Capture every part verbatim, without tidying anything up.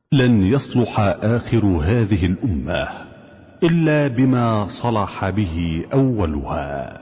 لن يصلح آخر هذه الأمة إلا بما صلح به أولها.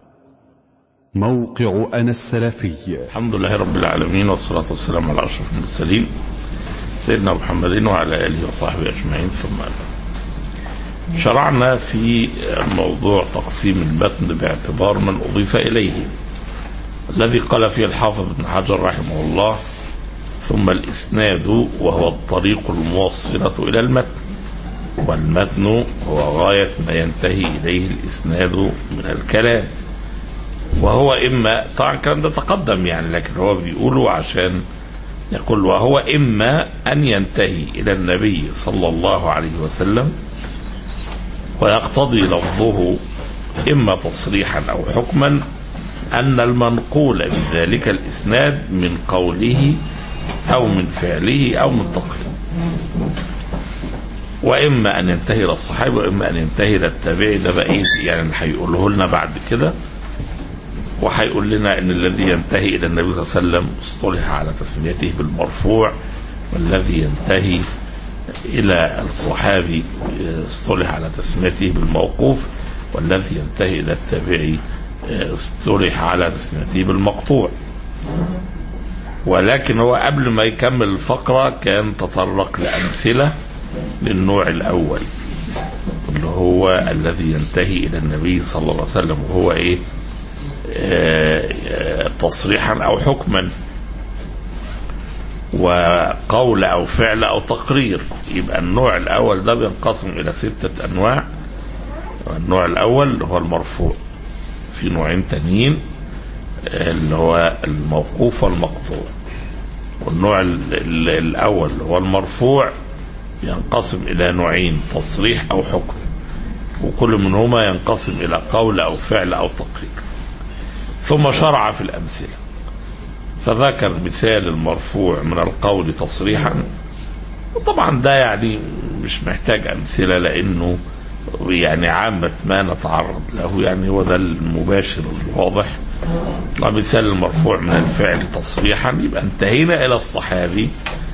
موقع أنا السلفي. الحمد لله رب العالمين، والصلاة والسلام على أشرف المرسلين سيدنا محمد وعلى آله وصحبه أجمعين، ثم أما. شرعنا في موضوع تقسيم المتن باعتبار من أضيف إليه، الذي قال فيه الحافظ ابن حجر رحمه الله: ثم الإسناد وهو الطريق الموصلة إلى المتن، والمتن هو غاية ما ينتهي إليه الإسناد من الكلام، وهو إما، طبعا الكلام ده تقدم يعني، لكن هو بيقوله عشان يقول وهو إما أن ينتهي إلى النبي صلى الله عليه وسلم، ويقتضي لفظه إما تصريحا أو حكما أن المنقول بذلك الإسناد من قوله أو من فعله أو من تقريره، وإما أن ينتهي إلى الصحابي وإما أن ينتهي إلى التابعي. ده بقى إيه يعني اللي هيقوله لنا بعد كده، وهيقول لنا إن الذي ينتهي إلى النبي صلى الله عليه وسلم اصطلح على تسميته بالمرفوع، والذي ينتهي إلى الصحابي اصطلح على تسميته بالموقوف، والذي ينتهي إلى التابعي اصطلح على تسميته بالمقطوع. ولكن هو قبل ما يكمل الفقرة كان تطرق لأمثلة للنوع الأول، اللي هو الذي ينتهي إلى النبي صلى الله عليه وسلم، وهو إيه؟ آه آه تصريحا أو حكما، وقول أو فعل أو تقرير. يبقى النوع الأول ده بينقسم إلى ستة أنواع. النوع الأول هو المرفوع، في نوعين تانيين اللي هو الموقوف والمقطوع. والنوع الأول هو المرفوع ينقسم إلى نوعين: تصريح أو حكم، وكل منهما ينقسم إلى قول أو فعل أو تقرير. ثم شرع في الأمثلة، فذكر مثال المرفوع من القول تصريحا، وطبعا ده يعني مش محتاج أمثلة لأنه يعني عامة ما نتعرض له، يعني هو ده المباشر الواضح. ومثال المرفوع من الفعل تصريحا، يبقى انتهينا إلى الصحابي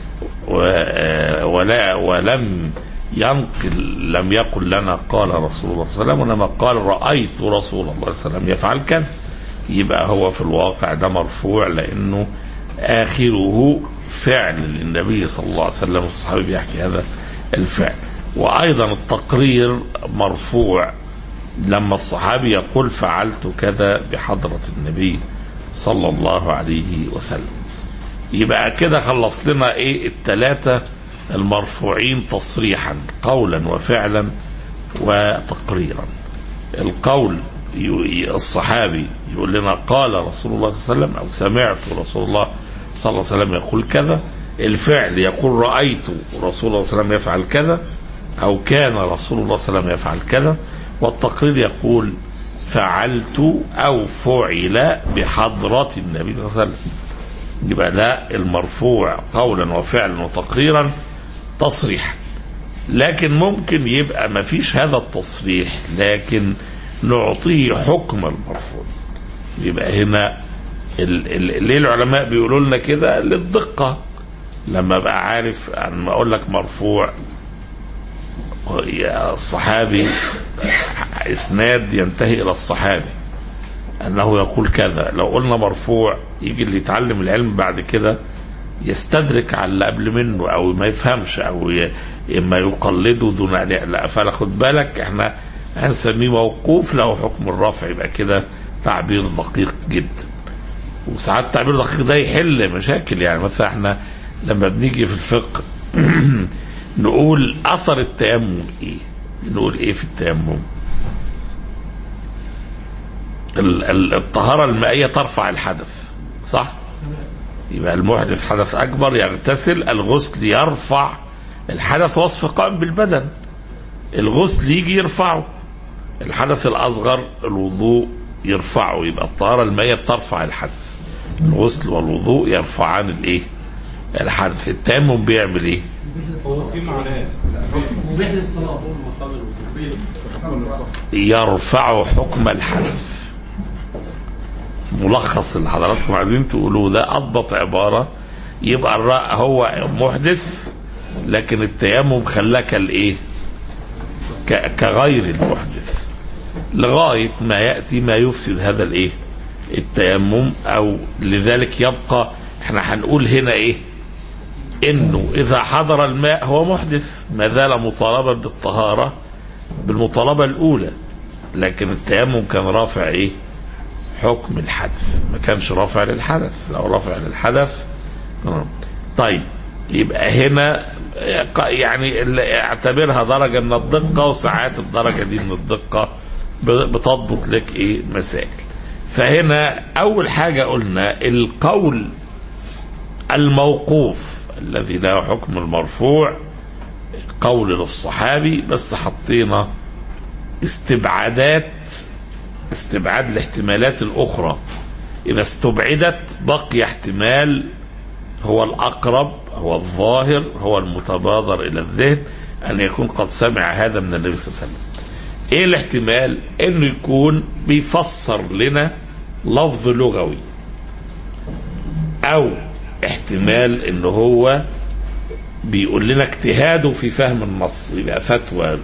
ولا ولم ينقل، لم يقل لنا قال رسول الله صلى الله عليه وسلم، وإنما قال رأيت رسول الله صلى الله عليه وسلم يفعل كذا. يبقى هو في الواقع ده مرفوع، لأنه آخره فعل للنبي صلى الله عليه وسلم، الصحابي بيحكي هذا الفعل. وأيضا التقرير مرفوع لما الصحابي يقول فعلت كذا بحضرة النبي صلى الله عليه وسلم. يبقى كده خلص لنا ايه؟ الثلاثة المرفوعين تصريحا، قولا وفعلا وتقريرا. القول الصحابي يقول لنا قال رسول الله صلى الله عليه وسلم، أو سمعت رسول الله صلى الله عليه وسلم يقول كذا. الفعل يقول رأيت رسول الله صلى الله عليه وسلم يفعل كذا، أو كان رسول الله صلى الله عليه وسلم يفعل كذا. والتقرير يقول فعلت أو فعل بحضرة النبي صلى الله عليه وسلم. يبقى ده المرفوع قولا وفعلا وتقريرا تصريحا. لكن ممكن يبقى ما فيش هذا التصريح، لكن نعطيه حكم المرفوع. يبقى هنا ليه العلماء بيقولوا لنا كده؟ للدقة. لما بقى عارف أن ما أقول لك مرفوع الصحابي، اسناد ينتهي الى الصحابي انه يقول كذا، لو قلنا مرفوع يجي اللي يتعلم العلم بعد كده يستدرك على اللي قبل منه، او ما يفهمش، او اما يقلده دون. لا، فلا خد بالك احنا هنسميه موقوف له حكم الرفع. يبقى كده تعبير دقيق جدا، وساعات التعبير الدقيق ده يحل مشاكل. يعني مثلا احنا لما بنيجي في الفقه نقول أثر التيمم إيه؟ نقول إيه في التيمم؟ الطهارة المائية ترفع الحدث، صح؟ يبقى المحدث حدث أكبر يغتسل، الغسل يرفع الحدث، وصف قائم بالبدن. الغسل يجي يرفعه. الحدث الأصغر الوضوء يرفعه. يبقى الطهارة المائية بترفع الحدث، الغسل والوضوء يرفعان الإيه؟ الحدث. التيمم بيعمل إيه؟ يرفع حكم الحدث. ملخص اللي حضراتكم عايزين تقولوه ده أضبط عبارة. يبقى الراء هو محدث لكن التيمم خلاه كالايه كغير المحدث لغاية ما يأتي ما يفسد هذا الايه التيمم. او لذلك يبقى احنا هنقول هنا ايه انه اذا حضر الماء هو محدث ما زال مطالبا بالطهارة بالمطالبة الاولى، لكن التيمم كان رافع ايه حكم الحدث، ما كانش رافع للحدث. لو رافع للحدث طيب يبقى هنا يعني اعتبرها درجة من الدقة، وساعات الدرجة دي من الدقة بتضبط لك ايه مسائل. فهنا اول حاجة قلنا القول الموقوف الذي له حكم المرفوع قول للصحابي، بس حطينا استبعادات استبعاد الاحتمالات الاخرى. اذا استبعدت بقي احتمال هو الاقرب، هو الظاهر، هو المتبادر الى الذهن، ان يكون قد سمع هذا من النبي صلى الله عليه وسلم. ايه الاحتمال؟ انه يكون بيفسر لنا لفظ لغوي، او احتمال انه هو بيقول لنا اجتهاده في فهم النص، يبقى فتوى.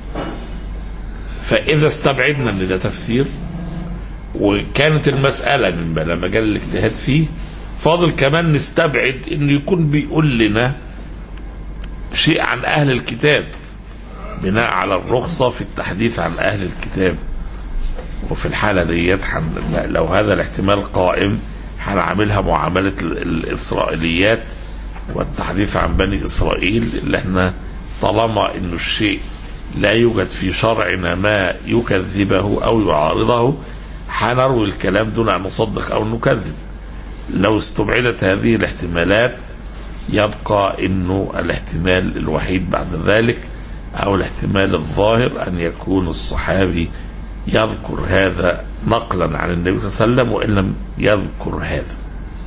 فاذا استبعدنا ان ده تفسير وكانت المسألة من بلا مجال الاجتهاد فيه، فاضل كمان نستبعد انه يكون بيقول لنا شيء عن اهل الكتاب بناء على الرخصة في التحديث عن اهل الكتاب. وفي الحالة ديت لو هذا الاحتمال قائم هنعملها معاملة الاسرائيليات والتحديث عن بني اسرائيل، اللي احنا طالما انه الشيء لا يوجد في شرعنا ما يكذبه او يعارضه هنروي الكلام دون ان نصدق او نكذب. لو استبعدت هذه الاحتمالات يبقى انه الاحتمال الوحيد بعد ذلك او الاحتمال الظاهر ان يكون الصحابي يذكر هذا نقلا عن النبي صلى الله عليه وسلم وان لم يذكر هذا.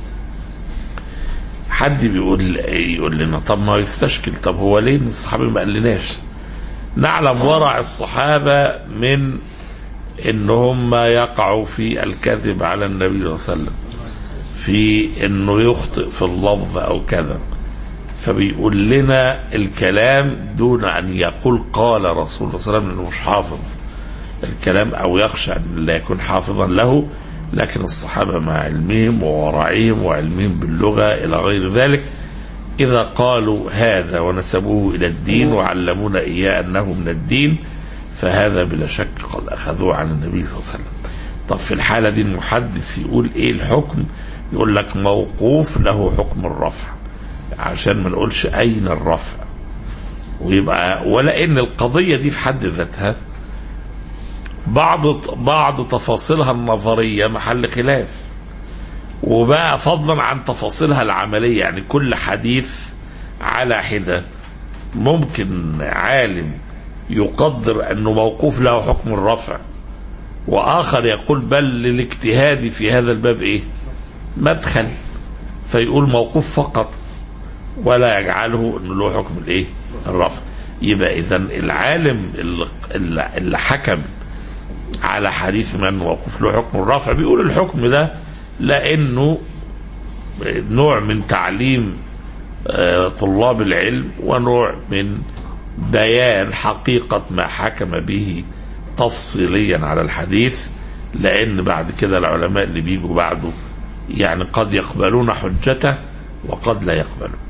حد بيقول يقول لنا طب ما يستشكل، طب هو ليه الصحابي ما قالناش؟ نعلم ورع الصحابة من انهم يقعوا في الكذب على النبي صلى الله عليه وسلم، في انه يخطئ في اللفظ او كذا، فبيقول لنا الكلام دون ان يقول قال رسول الله صلى الله عليه وسلم، انه مش حافظ الكلام او يخشى ان لا يكون حافظا له. لكن الصحابة مع علمهم وورعهم وعلمهم باللغة الى غير ذلك اذا قالوا هذا ونسبوه الى الدين وعلمونا اياه انه من الدين، فهذا بلا شك قد اخذوه عن النبي صلى الله عليه وسلم. طب في الحالة دي المحدث يقول ايه الحكم؟ يقول لك موقوف له حكم الرفع، عشان ما نقولش اين الرفع. ويبقى ولا ان القضية دي في حد ذاتها بعض بعض تفاصيلها النظرية محل خلاف، وبقى فضلا عن تفاصيلها العملية. يعني كل حديث على حدة ممكن عالم يقدر انه موقوف له حكم الرفع، واخر يقول بل للاجتهاد في هذا الباب ايه مدخل، فيقول موقوف فقط ولا يجعله انه له حكم الايه الرفع. يبقى اذا العالم اللي, اللي حكم على حديث من موقوف له حكم الرفع بيقول الحكم ده لانه نوع من تعليم طلاب العلم ونوع من بيان حقيقة ما حكم به تفصيليا على الحديث، لان بعد كده العلماء اللي بيجوا بعده يعني قد يقبلون حجته وقد لا يقبلون.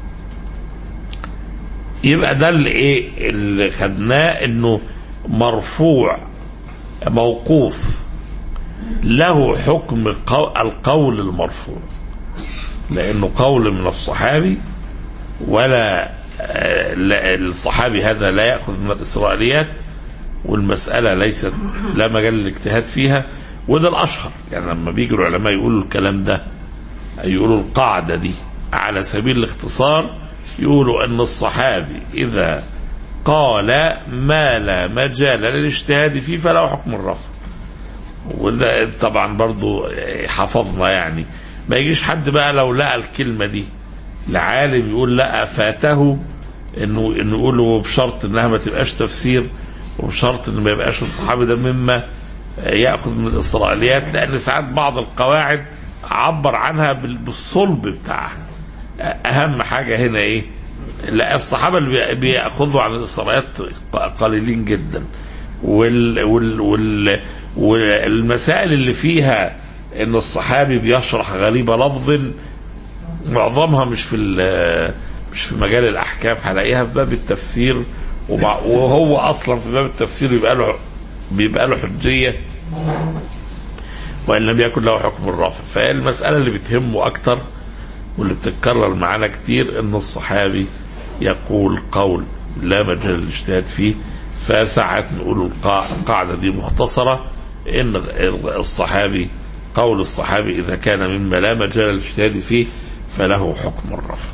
يبقى ده اللي ايه اللي خدناه، انه مرفوع موقوف له حكم القول المرفوع، لانه قول من الصحابي، ولا الصحابي هذا لا يأخذ من الإسرائيليات، والمسألة ليست لا مجال للاجتهاد فيها. وده الأشهر، يعني لما بيجي العلماء يقولوا الكلام ده يقولوا القاعدة دي على سبيل الاختصار، يقولوا أن الصحابي إذا قال ما لا مجال للاجتهاد فيه فله حكم الرفع. وده طبعا برضو حفظنا، يعني ما يجيش حد بقى لو لقى الكلمة دي لعالم يقول لا فاته انه انه يقوله بشرط انها ما تبقاش تفسير، وبشرط انه ما يبقاش الصحابي ده مما ياخذ من الاسرائيليات، لان ساعات بعض القواعد عبر عنها بالصلب بتاعها. اهم حاجه هنا ايه؟ لا الصحابة اللي بيأخذوا عن الإسرائيليات قليلين جدا. وال وال وال والمسائل اللي فيها إن الصحابي بيشرح غريبة لفظ معظمها مش في مش في مجال الأحكام، هلاقيها في باب التفسير، وهو أصلا في باب التفسير بيبقى له بيبقى له حجية وإن لم يكن له حكم الرفع. فالمسألة اللي بتهمه أكتر واللي بتتكرر معانا كتير إن الصحابي يقول قول لا مجال للاجتهاد فيه. فساعات نقول القاعدة دي مختصرة، إن الصحابي قول الصحابي إذا كان مما لا مجال للاجتهاد فيه فله حكم الرفع.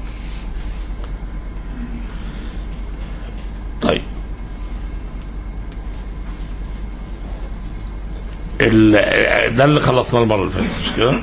طيب ده اللي خلصنا المرة اللي فاتت مش كده؟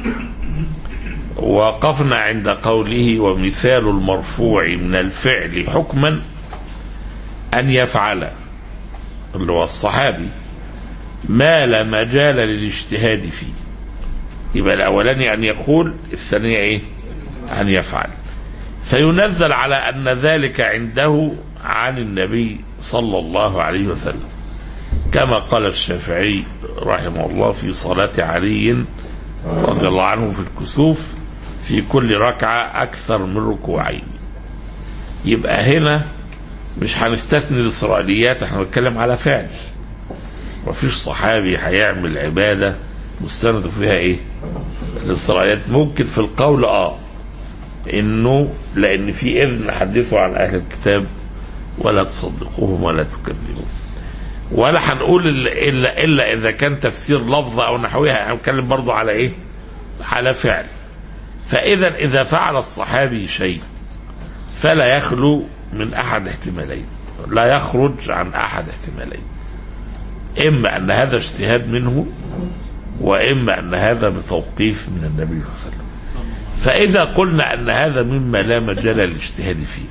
وقفنا عند قوله ومثال المرفوع من الفعل حكما أن يفعل، اللي هو الصحابي، ما لا مجال للاجتهاد فيه. يبقى الأولاني أن يقول، الثانية إيه؟ أن يفعل. فينزل على أن ذلك عنده عن النبي صلى الله عليه وسلم، كما قال الشافعي رحمه الله في صلاة علي رضي الله عنه في الكسوف في كل ركعة أكثر من ركوعين. يبقى هنا مش هنستثني الإسرائيليات، احنا بنتكلم على فعل. مفيش صحابي هيعمل عبادة مستند فيها ايه؟ الإسرائيليات. ممكن في القول اه انه لأن في إذن حدثوا عن أهل الكتاب ولا تصدقوهم ولا تكذبوهم، ولا هنقول إلا, إلا, إلا إذا كان تفسير لفظ أو نحوها. هنتكلم برضو على إيه؟ على فعل. فإذا إذا فعل الصحابي شيء فلا يخلو من أحد احتمالين، لا يخرج عن أحد احتمالين، إما أن هذا اجتهاد منه، وإما أن هذا بتوقيف من النبي صلى الله عليه وسلم. فإذا قلنا أن هذا مما لا مجال للاجتهاد فيه،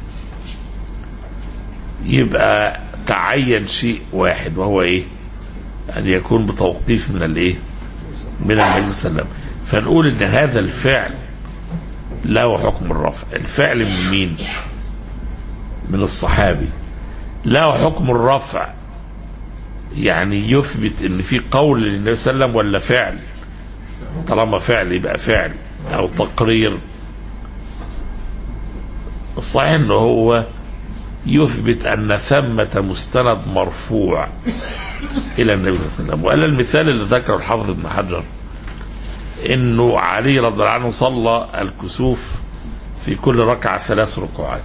يبقى تعين شيء واحد، وهو ايه؟ ان يكون بتوقيف من الايه؟ من النبي صلى الله عليه وسلم. فنقول ان هذا الفعل له حكم الرفع. الفعل من مين؟ من الصحابي. له حكم الرفع، يعني يثبت ان في قول للنبي صلى الله عليه وسلم ولا فعل. طالما فعل يبقى فعل او تقرير. الصحيح انه هو يثبت أن ثمة مستند مرفوع إلى النبي صلى الله عليه وسلم. وقال المثال اللي ذكره الحافظ ابن حجر إنه علي رضي الله عنه صلى الكسوف في كل ركعة ثلاث ركوعات،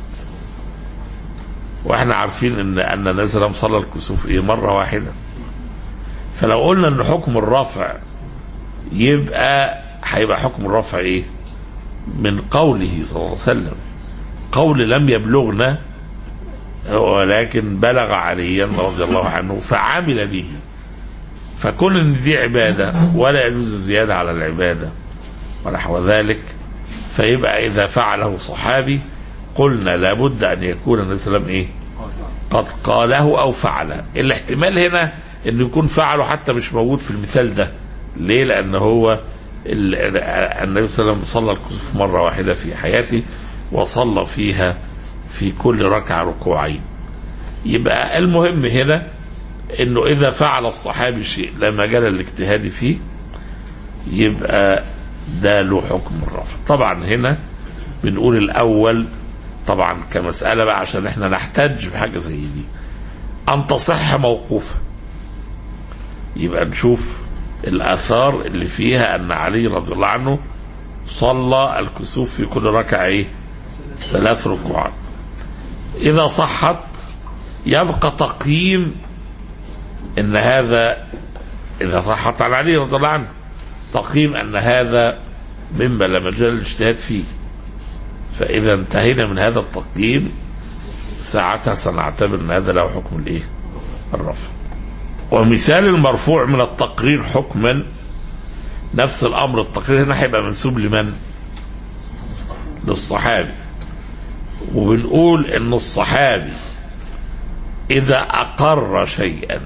وإحنا عارفين إن أن النبي صلى الله عليه وسلم صلى الكسوف إيه؟ مرة واحدة. فلو قلنا إن حكم الرفع يبقى هيبقى حكم الرفع إيه؟ من قوله صلى الله عليه وسلم. قول لم يبلغنا ولكن بلغ عليا رضي الله عنه فعمل به، فكل ان دي عبادة ولا يجوز الزيادة على العبادة ونحو ذلك. فيبقى إذا فعله صحابي قلنا لابد أن يكون النبي صلى الله عليه وسلم إيه؟ قد قاله أو فعله. الاحتمال هنا أنه يكون فعله حتى مش موجود في المثال ده. ليه؟ لأن هو النبي صلى الله عليه وسلم صلى الكسوف مرة واحدة في حياته، وصلى فيها في كل ركعة ركوعين. يبقى المهم هنا انه اذا فعل الصحابي شيء لا مجال للاجتهاد فيه يبقى ده له حكم الرفع. طبعا هنا بنقول الاول طبعا كمسألة بقى عشان احنا نحتاج بحاجة زي دي ان تصح موقوفة، يبقى نشوف الاثار اللي فيها ان علي رضي الله عنه صلى الكسوف في كل ركعة ايه؟ ثلاث ركوعات. إذا صحت يبقى تقييم إن هذا، إذا صحت عن علي رضي الله عنه، تقييم أن هذا مما لا مجال للاجتهاد فيه. فإذا انتهينا من هذا التقييم ساعتها سنعتبر أن هذا له حكم الإيه؟ الرفع. ومثال المرفوع من التقرير حكما نفس الأمر. التقرير هنا هيبقى منسوب لمن؟ للصحابي. وبنقول ان الصحابي اذا اقر شيئا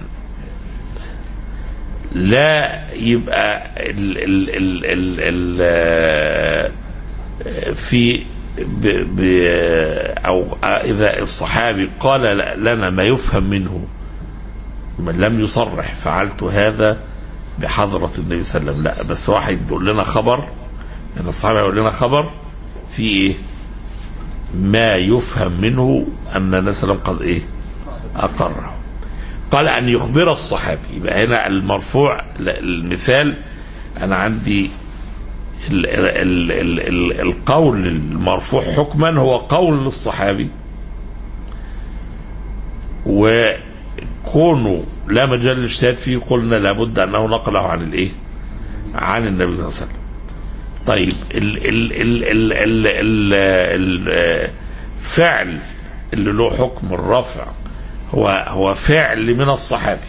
لا يبقى ال ال ال ال ال في ب ب أو إذا الصحابي قال لنا ما يفهم منه من لم يصرح فعلت هذا بحضرة النبي صلى الله عليه وسلم، لا بس واحد يقول لنا خبر، ان الصحابة يقول لنا خبر في ايه ما يفهم منه ان النبي صلى الله عليه وسلم قد ايه اقره. قال ان يخبر الصحابي، يبقى هنا المرفوع المثال انا عندي ال ال ال ال القول المرفوع حكما هو قول للصحابي، وكونه لا مجال للاجتهاد فيه قلنا لابد انه نقله عن الايه عن النبي صلى الله عليه وسلم. طيب ال ال ال ال ال ال الفعل اللي له حكم الرفع هو هو فعل من الصحابي،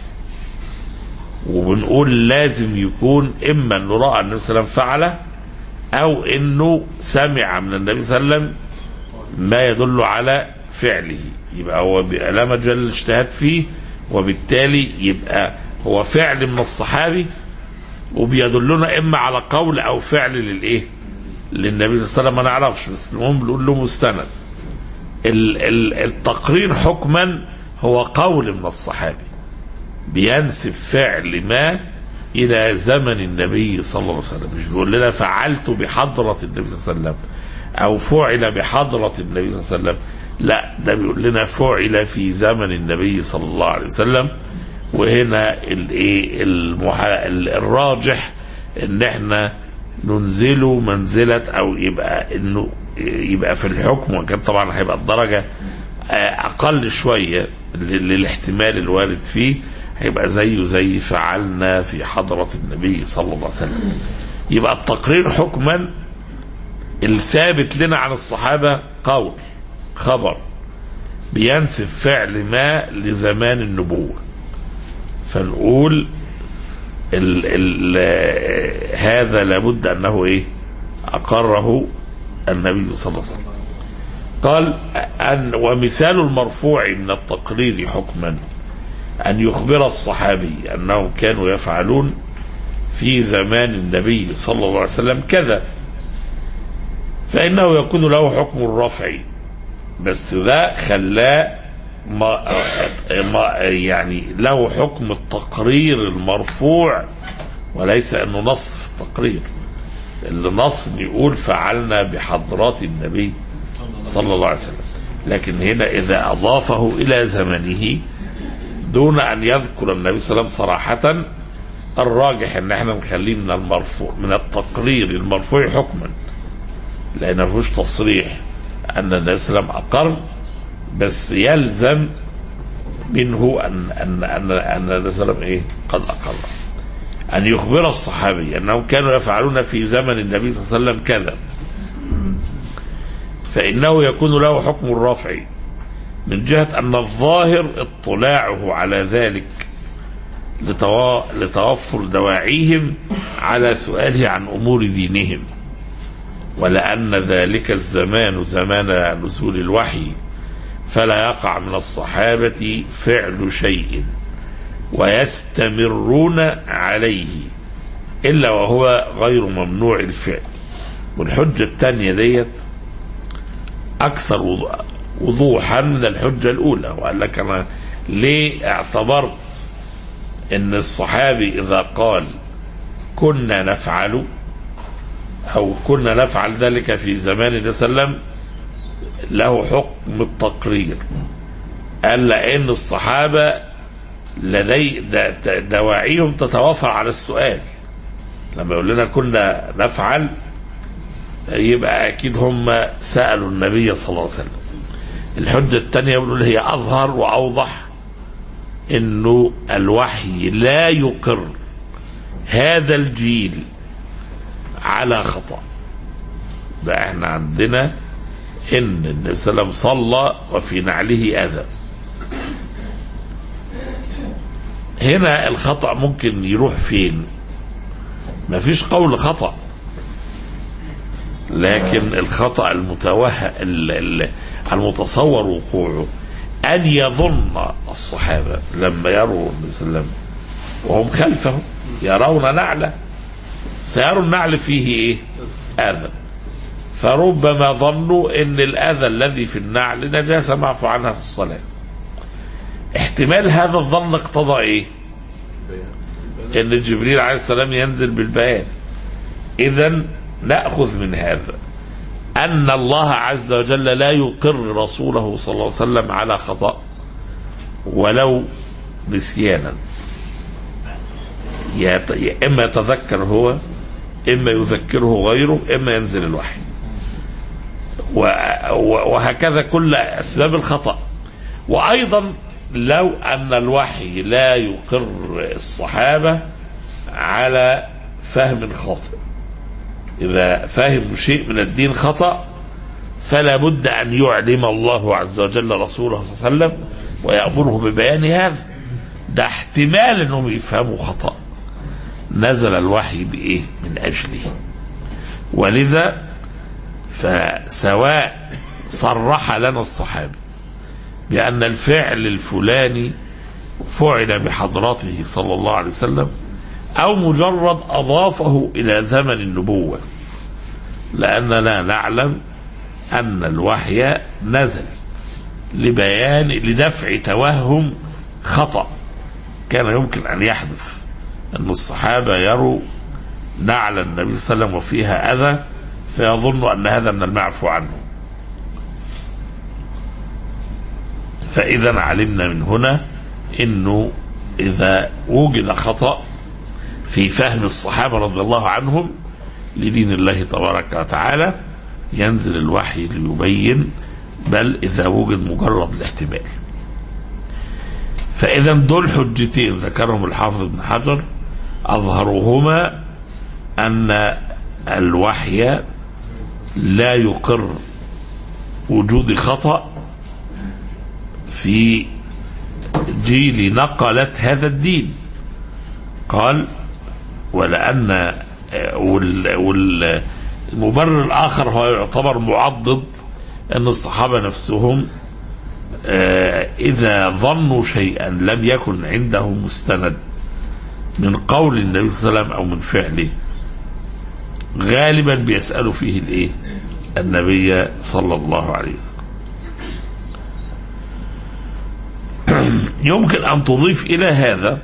وبنقول لازم يكون اما انه راى النبي صلى الله عليه وسلم فعله او انه سمع من النبي صلى الله عليه وسلم ما يدل على فعله، يبقى هو لا مجال للاجتهاد فيه، وبالتالي يبقى هو فعل من الصحابي وبيدلنا اما على قول او فعل للايه للنبي صلى الله عليه وسلم ما نعرفش، بس المهم بنقول له مستند. التقرير حكما هو قول من الصحابي بينسب فعل ما الى زمن النبي صلى الله عليه وسلم، مش بيقول لنا فعلت بحضرة النبي صلى الله عليه وسلم او فعل بحضرة النبي صلى الله عليه وسلم، لا ده بيقول لنا فعل في زمن النبي صلى الله عليه وسلم. وهنا الايه الراجح ان احنا ننزله منزلة او يبقى انه يبقى في الحكم، وكان طبعا هيبقى الدرجة اقل شوية للاحتمال الوارد فيه، هيبقى زيه زي فعلنا في حضرة النبي صلى الله عليه وسلم. يبقى التقرير حكما الثابت لنا عن الصحابة قول خبر بينسب فعل ما لزمان النبوة، فنقول ال ال هذا لابد أنه إيه أقره النبي صلى الله عليه وسلم. قال أن ومثال المرفوع من التقرير حكما أن يخبر الصحابي أنهم كانوا يفعلون في زمان النبي صلى الله عليه وسلم كذا، فإنه يكون له حكم الرفع، بس ده خلاه ما ما يعني له حكم التقرير المرفوع وليس انه نص في التقرير. اللي نص بيقول فعلنا بحضرات النبي صلى الله عليه وسلم، لكن هنا اذا اضافه الى زمنه دون ان يذكر النبي صلى الله عليه وسلم صراحة، الراجح ان احنا نخليه من المرفوع من التقرير المرفوع حكما، لان ما فيهوش تصريح ان النبي صلى الله عليه وسلم اقر، بس يلزم منه ان ان ان ان النبي صلى الله عليه وسلم ايه قد اقر. ان يخبر الصحابي انهم كانوا يفعلون في زمن النبي صلى الله عليه وسلم كذا، فانه يكون له حكم الرفع من جهة ان الظاهر اطلاعه على ذلك لتوفر دواعيهم على سؤاله عن امور دينهم، ولأن ذلك الزمان زمان نزول الوحي فلا يقع من الصحابة فعل شيء ويستمرون عليه إلا وهو غير ممنوع الفعل. والحجة الثانية ديت أكثر وضوحا من الحجة الأولى، وقال لك أنا ليه اعتبرت إن الصحابي إذا قال كنا نفعل أو كنا نفعل ذلك في زمان النبي صلى الله عليه وسلم له حكم التقرير، قال لأن الصحابة لدي دواعيهم تتوافر على السؤال، لما يقول لنا كنا نفعل يبقى أكيد هم سألوا النبي صلى الله عليه وسلم. الحجة الثانية يقول هي أظهر وأوضح إنه الوحي لا يقر هذا الجيل على خطأ. ده احنا عندنا ان النبي صلى الله عليه وسلم صلى وفي نعله اذى، هنا الخطأ ممكن يروح فين؟ ما فيش قول خطأ، لكن الخطأ المتوه المتصور وقوعه ان يظن الصحابة لما يروا النبي صلى الله عليه وسلم وهم خلفه يرون نعله، سيروا النعل فيه ايه؟ اذى، فربما ظنوا ان الاذى الذي في النعل نجاسه معفو عنها في الصلاه. احتمال هذا الظن اقتضى ايه؟ ان جبريل عليه السلام ينزل بالبيان. اذا ناخذ من هذا ان الله عز وجل لا يقر رسوله صلى الله عليه وسلم على خطأ ولو نسيانا، اما يتذكر هو، اما يذكره غيره، اما ينزل الوحي، وهكذا كل اسباب الخطأ. وايضا لو ان الوحي لا يقر الصحابة على فهم خاطئ، اذا فهم شيء من الدين خطأ فلا بد ان يعلم الله عز وجل رسوله صلى الله عليه وسلم ويأمره ببيان هذا. ده احتمال انهم يفهموا خطأ، نزل الوحي بايه؟ من اجله. ولذا فسواء صرح لنا الصحابي بأن الفعل الفلاني فعل بحضرته صلى الله عليه وسلم أو مجرد أضافه إلى زمن النبوة، لأننا نعلم أن الوحي نزل لبيان لدفع توهم خطأ كان يمكن أن يحدث، أن الصحابة يروا نعل النبي صلى الله عليه وسلم وفيها أذى فيظن أن هذا من المعفو عنه. فإذا علمنا من هنا أنه إذا وجد خطأ في فهم الصحابة رضي الله عنهم لدين الله تبارك وتعالى ينزل الوحي ليبين، بل إذا وجد مجرد الاحتمال. فإذا دول حجتين ذكرهم الحافظ ابن حجر، أظهرهما أن الوحي لا يقر وجود خطأ في جيل نقلت هذا الدين. قال ولأن والمبرر الآخر هو يعتبر معضد، أن الصحابة نفسهم إذا ظنوا شيئا لم يكن عنده مستند من قول النبي صلى الله عليه وسلم أو من فعله غالبا بيسألوا فيه الإيه؟ النبي صلى الله عليه وسلم. يمكن أن تضيف إلى هذا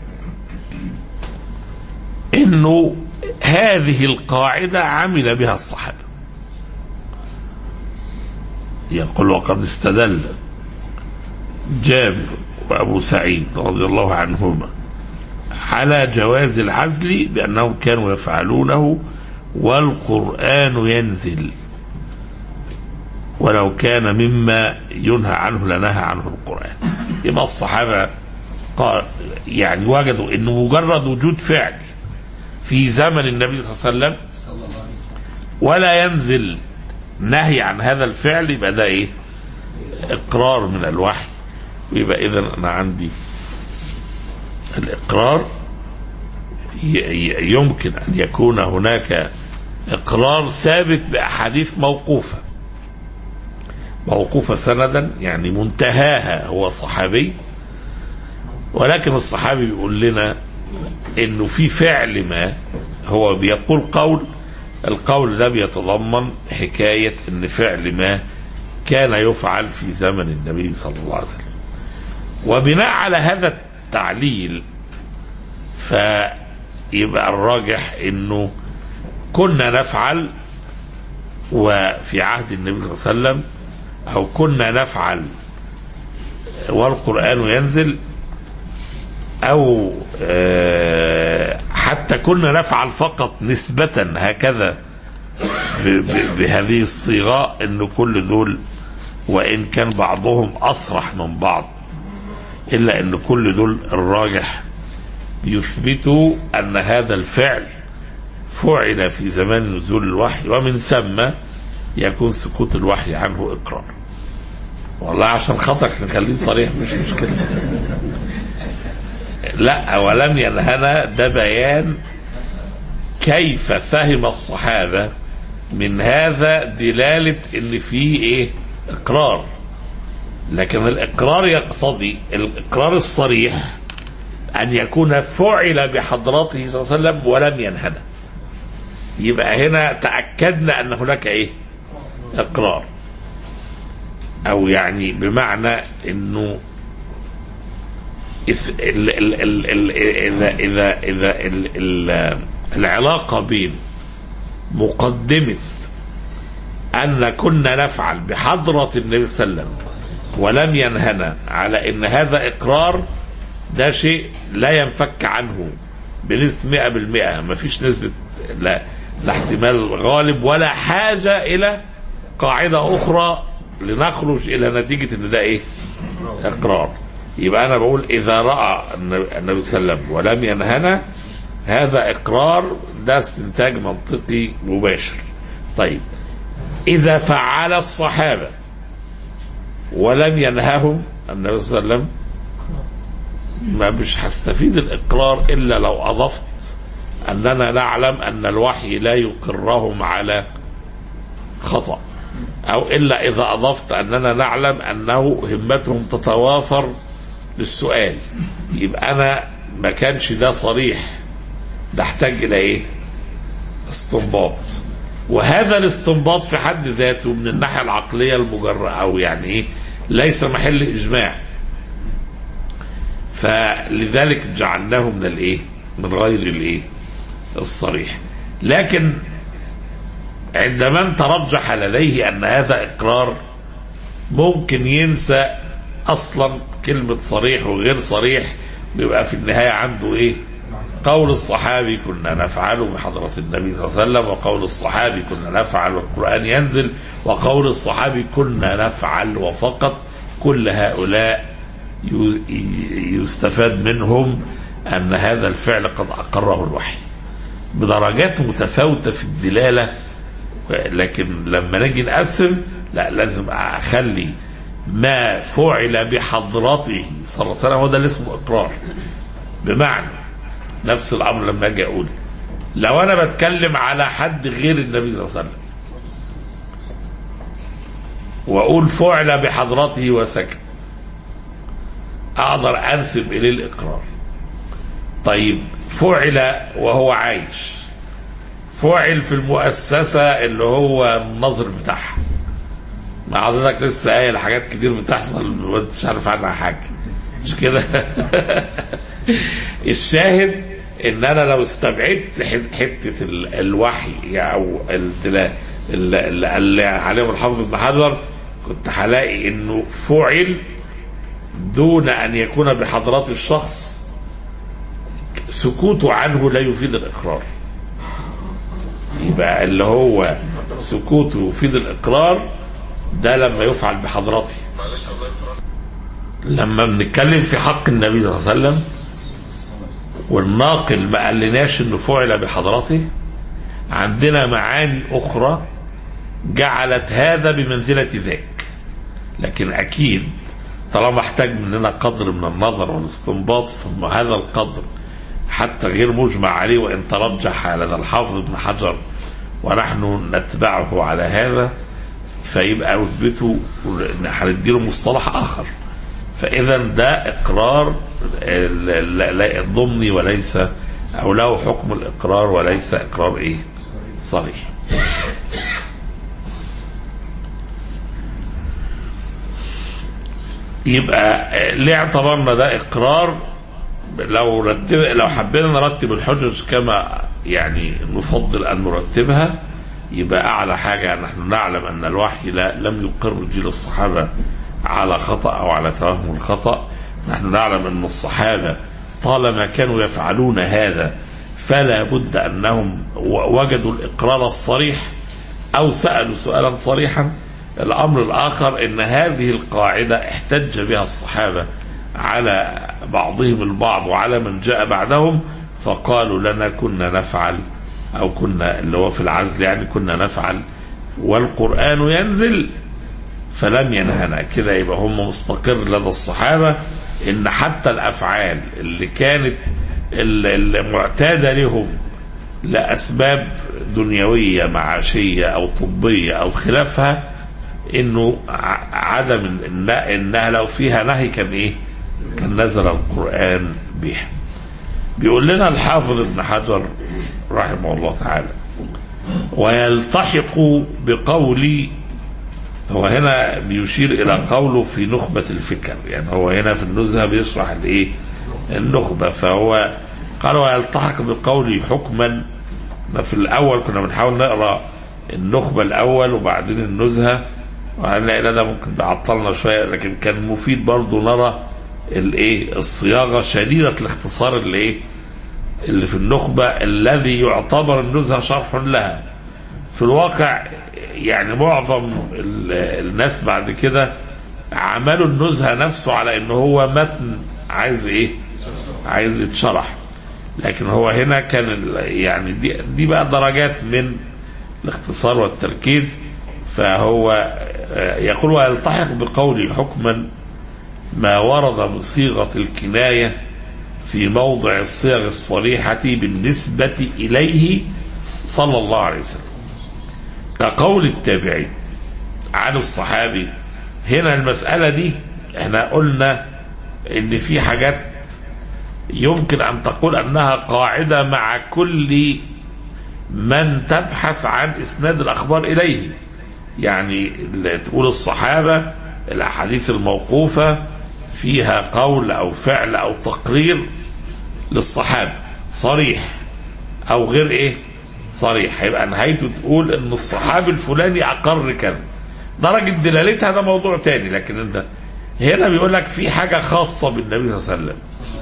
إنه هذه القاعدة عمل بها الصحابة. يقول وقد استدل جابر وأبو سعيد رضي الله عنهما على جواز العزل بأنهم كانوا يفعلونه والقرآن ينزل، ولو كان مما ينهى عنه لنهى عنه القرآن. يبقى الصحابة قال يعني وجدوا انه مجرد وجود فعل في زمن النبي صلى الله عليه وسلم ولا ينزل نهي عن هذا الفعل، يبقى ده ايه؟ اقرار من الوحي. ويبقى اذا انا عندي الاقرار يمكن ان يكون هناك اقرار ثابت باحاديث موقوفه موقوفة سندا، يعني منتهاها هو صحابي، ولكن الصحابي بيقول لنا انه في فعل ما هو بيقول قول، القول ده بيتضمن حكاية ان فعل ما كان يفعل في زمن النبي صلى الله عليه وسلم. وبناء على هذا التعليل فيبقى الراجح انه كنا نفعل وفي عهد النبي صلى الله عليه وسلم، أو كنا نفعل والقرآن ينزل، أو حتى كنا نفعل فقط نسبة هكذا بهذه الصيغة، أن كل دول وإن كان بعضهم أصرح من بعض إلا أن كل دول الراجح يثبتوا أن هذا الفعل فعل في زمان نزول الوحي، ومن ثم يكون سكوت الوحي عنه إقرار. والله عشان خاطرك نخليه صريح مش مشكلة. لا، ولم ينهنا، ده بيان كيف فهم الصحابة من هذا دلالة ان فيه ايه؟ اقرار. لكن الاقرار يقتضي الاقرار الصريح ان يكون فعل بحضرته صلى الله عليه وسلم ولم ينهنا. يبقى هنا تأكدنا ان هناك ايه؟ إقرار، أو يعني بمعنى إنه إذا إذا إذا العلاقة بين مقدمة أن كنا نفعل بحضرة النبي صلى الله عليه وسلم ولم ينهنا على أن هذا إقرار، ده شيء لا ينفك عنه بنسبة مئة بالمئة، ما فيش نسبة لا, لا احتمال غالب ولا حاجة إلى قاعدة أخرى لنخرج إلى نتيجة أن ده إيه؟ إقرار. يبقى أنا بقول إذا رأى النبي صلى الله عليه وسلم ولم ينهنا هذا إقرار، ده استنتاج منطقي مباشر. طيب إذا فعل الصحابة ولم ينههم النبي صلى الله عليه وسلم، ما مش هستفيد الإقرار إلا لو أضفت أننا نعلم أن الوحي لا يقرهم على خطأ، أو إلا إذا أضفت أننا نعلم أنه همتهم تتوافر للسؤال. يبقى أنا ما كانش ده صريح، ده احتاج إلى إيه؟ استنباط. وهذا الاستنباط في حد ذاته من الناحية العقلية المجرة أو يعني إيه ليس محل إجماع، فلذلك جعلناه من الإيه؟ من غير الإيه؟ الصريح. لكن عندما ترجح لديه أن هذا إقرار ممكن ينسى أصلا كلمة صريح وغير صريح، بيبقى في النهاية عنده إيه؟ قول الصحابي كنا نفعل بحضرة النبي صلى الله عليه وسلم، وقول الصحابي كنا نفعل والقرآن ينزل، وقول الصحابي كنا نفعل وفقط. كل هؤلاء يستفاد منهم أن هذا الفعل قد أقره الوحي بدرجات متفاوتة في الدلالة. لكن لما نجي نقسم لا، لازم أخلي ما فعل بحضرته صلى الله عليه وسلم وده اللي اسمه إقرار. بمعنى نفس الأمر لما أجي أقول لو أنا بتكلم على حد غير النبي صلى الله عليه وسلم وأقول فعل بحضرته وسكت، أقدر أنسب إليه الإقرار. طيب فعل وهو عايش، فعل في المؤسسة اللي هو النظر بتاعها، مع حضرتك لسه قايل حاجات كتير بتحصل ما انتش عارف عنها حاجة، مش كده؟ الشاهد ان انا لو استبعدت حتة الوحي او اللي عليهم الحافظ ابن حجر كنت هلاقي انه فعل دون ان يكون بحضرات الشخص، سكوته عنه لا يفيد الإقرار. يبقى اللي هو سكوته يفيد الإقرار ده لما يفعل بحضرته. لما بنتكلم في حق النبي صلى الله عليه وسلم والناقل ما قالناش انه فعل بحضرته، عندنا معاني أخرى جعلت هذا بمنزلة ذاك. لكن أكيد طالما احتاج مننا قدر من النظر والاستنباط، ثم هذا القدر حتى غير مجمع عليه وإن ترجح لدى الحافظ ابن حجر ونحن نتبعه على هذا، فيبقى رتبته هنديله مصطلح آخر. فإذا ده إقرار ضمني وليس، أو له حكم الإقرار وليس إقرار إيه؟ صريح. يبقى ليه اعتبرنا ده إقرار؟ لو رتب لو حبينا نرتب الحجج كما يعني نفضل أن نرتبها، يبقى أعلى حاجة نحن نعلم أن الوحي لا لم يقر جيل الصحابة على خطأ أو على توهم الخطأ. نحن نعلم أن الصحابة طالما كانوا يفعلون هذا فلا بد أنهم وجدوا الإقرار الصريح أو سألوا سؤالا صريحا. الأمر الآخر أن هذه القاعدة احتج بها الصحابة على بعضهم البعض وعلى من جاء بعدهم، فقالوا لنا كنا نفعل، أو كنا اللي هو في العزل يعني كنا نفعل والقرآن ينزل فلم ينهنا. كده يبقى هم مستقر لدى الصحابة إن حتى الأفعال اللي كانت المعتادة لهم لأسباب دنيوية معاشية أو طبية أو خلافها، إنه عدم إنها لو فيها نهي كان إيه؟ كان نزل القرآن بها. بيقول لنا الحافظ ابن حجر رحمه الله تعالى: ويلتحق بقول هو هنا بيشير إلى قوله في نخبة الفكر، يعني هو هنا في النزهة بيشرح الإيه النخبة. فهو قال ويلتحق بقوله حكما. في الأول كنا بنحاول نقرأ النخبة الأول وبعدين النزهة، وهنلاقي ده ممكن بيعطلنا شوية، لكن كان مفيد برضو نرى الايه الصياغة شديدة الاختصار اللي ايه اللي في النخبة الذي يعتبر النزهة شرح لها. في الواقع يعني معظم الناس بعد كده عملوا النزهة نفسه على انه هو متن عايز ايه عايز يتشرح، لكن هو هنا كان يعني دي, دي بقى درجات من الاختصار والتركيز. فهو يقول ويلتحق بقوله حكما ما ورد بصيغة الكناية في موضع الصيغ الصريحة بالنسبة إليه صلى الله عليه وسلم كقول التابعي عن الصحابي. هنا المسألة دي احنا قلنا ان في حاجات يمكن ان تقول انها قاعدة مع كل من تبحث عن اسناد الاخبار اليه، يعني تقول الصحابة الاحاديث الموقوفة فيها قول او فعل او تقرير للصحابة صريح او غير ايه صريح، هيبقى نهايته تقول ان الصحابي الفلاني اقر كذا. درجة دلالتها ده موضوع تاني، لكن انت هنا بيقول لك في حاجة خاصة بالنبي صلى الله عليه وسلم،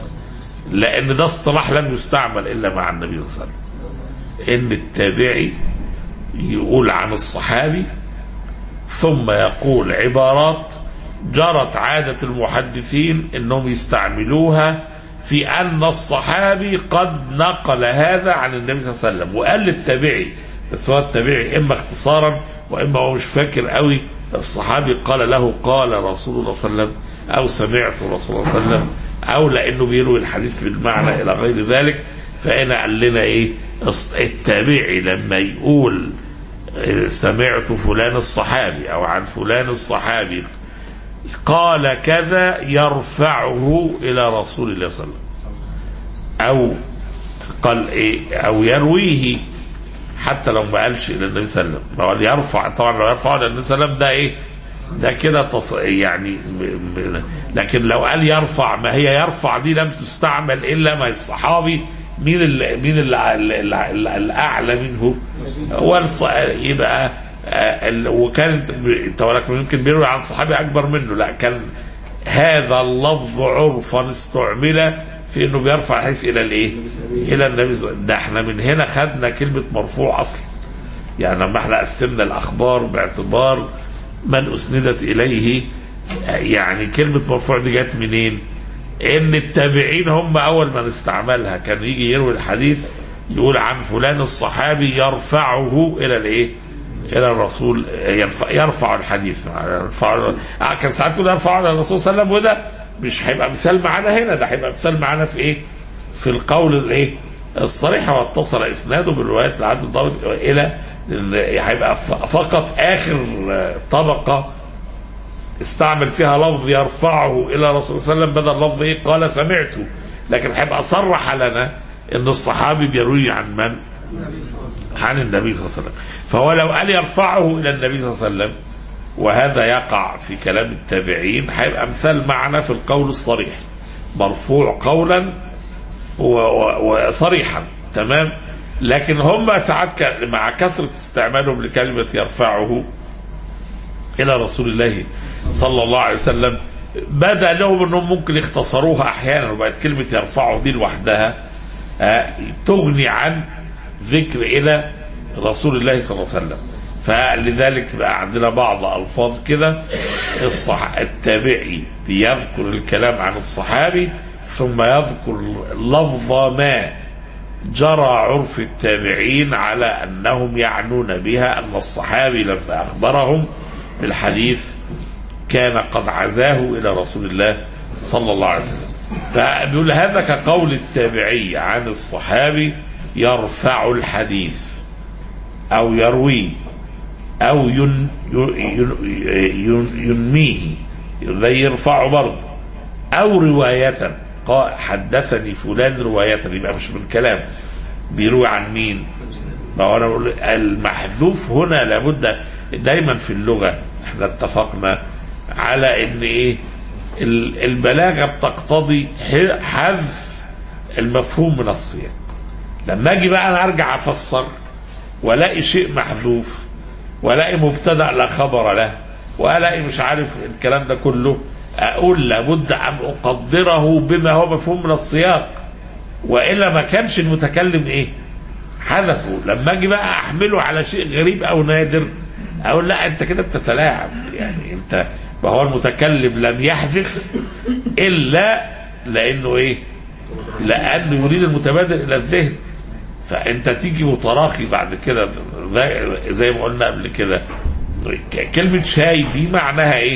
لان ده اصطلاح لم يستعمل الا مع النبي صلى الله عليه وسلم، ان التابعي يقول عن الصحابي ثم يقول عبارات جرت عادة المحدثين انهم يستعملوها في ان الصحابي قد نقل هذا عن النبي صلى الله عليه وسلم وقال للتابعي، بس هو التابعي اما اختصارا واما هو مش فاكر قوي الصحابي قال له قال رسول الله صلى الله عليه وسلم او سمعت رسول الله صلى الله عليه وسلم او لانه بيروي الحديث بالمعنى الى غير ذلك. فهنا قال لنا ايه التابعي لما يقول سمعت فلان الصحابي او عن فلان الصحابي قال كذا يرفعه الى رسول الله صلى الله عليه وسلم او قال ايه او يرويه حتى لو ما قالش الى النبي صلى الله عليه وسلم. ما هو يرفع طبعا لو يرفعه الى النبي صلى الله عليه وسلم ده ايه ده كده تص... يعني لكن لو قال يرفع، ما هي يرفع دي لم تستعمل الا مع الصحابي مين ال... مين الاعلى منه هو الص... يبقى ال... وكانت ولكن يمكن بيروي عن صحابي اكبر منه، لا كان هذا اللفظ عرفا استعمل في انه بيرفع الحديث الى الايه الى النبي. ده احنا من هنا خدنا كلمه مرفوع اصلا، يعني لما احنا قسمنا الاخبار باعتبار من اسندت اليه، يعني كلمه مرفوع دي جت منين؟ ان التابعين هم اول من استعملها، كان يجي يروي الحديث يقول عن فلان الصحابي يرفعه الى الايه الى الرسول، يرفع, يرفع الحديث يرفع كان ساعات يرفعه الى الرسول صلى الله عليه وسلم. وده مش هيبقى مثال معانا هنا، ده هيبقى مثال معانا في ايه في القول الايه الصريح واتصل اسناده بالروايات العدل الضابط الى هيبقى فقط اخر طبقه استعمل فيها لفظ يرفعه الى رسول الله صلى الله عليه وسلم بدل لفظ ايه قال سمعته، لكن هيبقى صرح لنا ان الصحابي بيروي عن من عن النبي صلى الله عليه وسلم. فهو لو قال يرفعه الى النبي صلى الله عليه وسلم وهذا يقع في كلام التابعين هيبقى مثال معنا في القول الصريح مرفوع قولا وصريحا تمام. لكن هم ساعات مع كثرة استعمالهم لكلمة يرفعه إلى رسول الله صلى الله عليه وسلم بدأ لهم أنهم ممكن يختصروها أحيانا، وبقت كلمة يرفعه دي لوحدها تغني عن ذكر إلى رسول الله صلى الله عليه وسلم. فلذلك بقى عندنا بعض ألفاظ كده الصح... التابعي بيذكر الكلام عن الصحابي ثم يذكر لفظ ما جرى عرف التابعين على أنهم يعنون بها أن الصحابي لما أخبرهم بالحديث كان قد عزاه إلى رسول الله صلى الله عليه وسلم. فبيقول هذا كقول التابعي عن الصحابي يرفع الحديث أو يرويه أو ين ين ين ينميه زي يرفعه برضه، أو رواية قال حدثني فلان رواية، يبقى مش من كلام بيروي عن مين؟ ما هو أنا بقول المحذوف هنا لابد دايما في اللغة احنا اتفقنا على ان ايه البلاغة بتقتضي حذف المفهوم من السياق. لما اجي بقى انا ارجع افسر والاقي شيء محذوف والاقي مبتدأ لا خبر له والاقي مش عارف الكلام ده كله، اقول لابد ان اقدره بما هو مفهوم من السياق، والا ما كانش المتكلم ايه حذفه. لما اجي بقى احمله على شيء غريب او نادر اقول لا انت كده بتتلاعب، يعني انت ما هو المتكلم لم يحذف الا لانه ايه لانه يريد المتبادل الى الذهن. فانت تيجي متراخي بعد كده زي ما قلنا قبل كده، كلمة شاي دي معناها ايه؟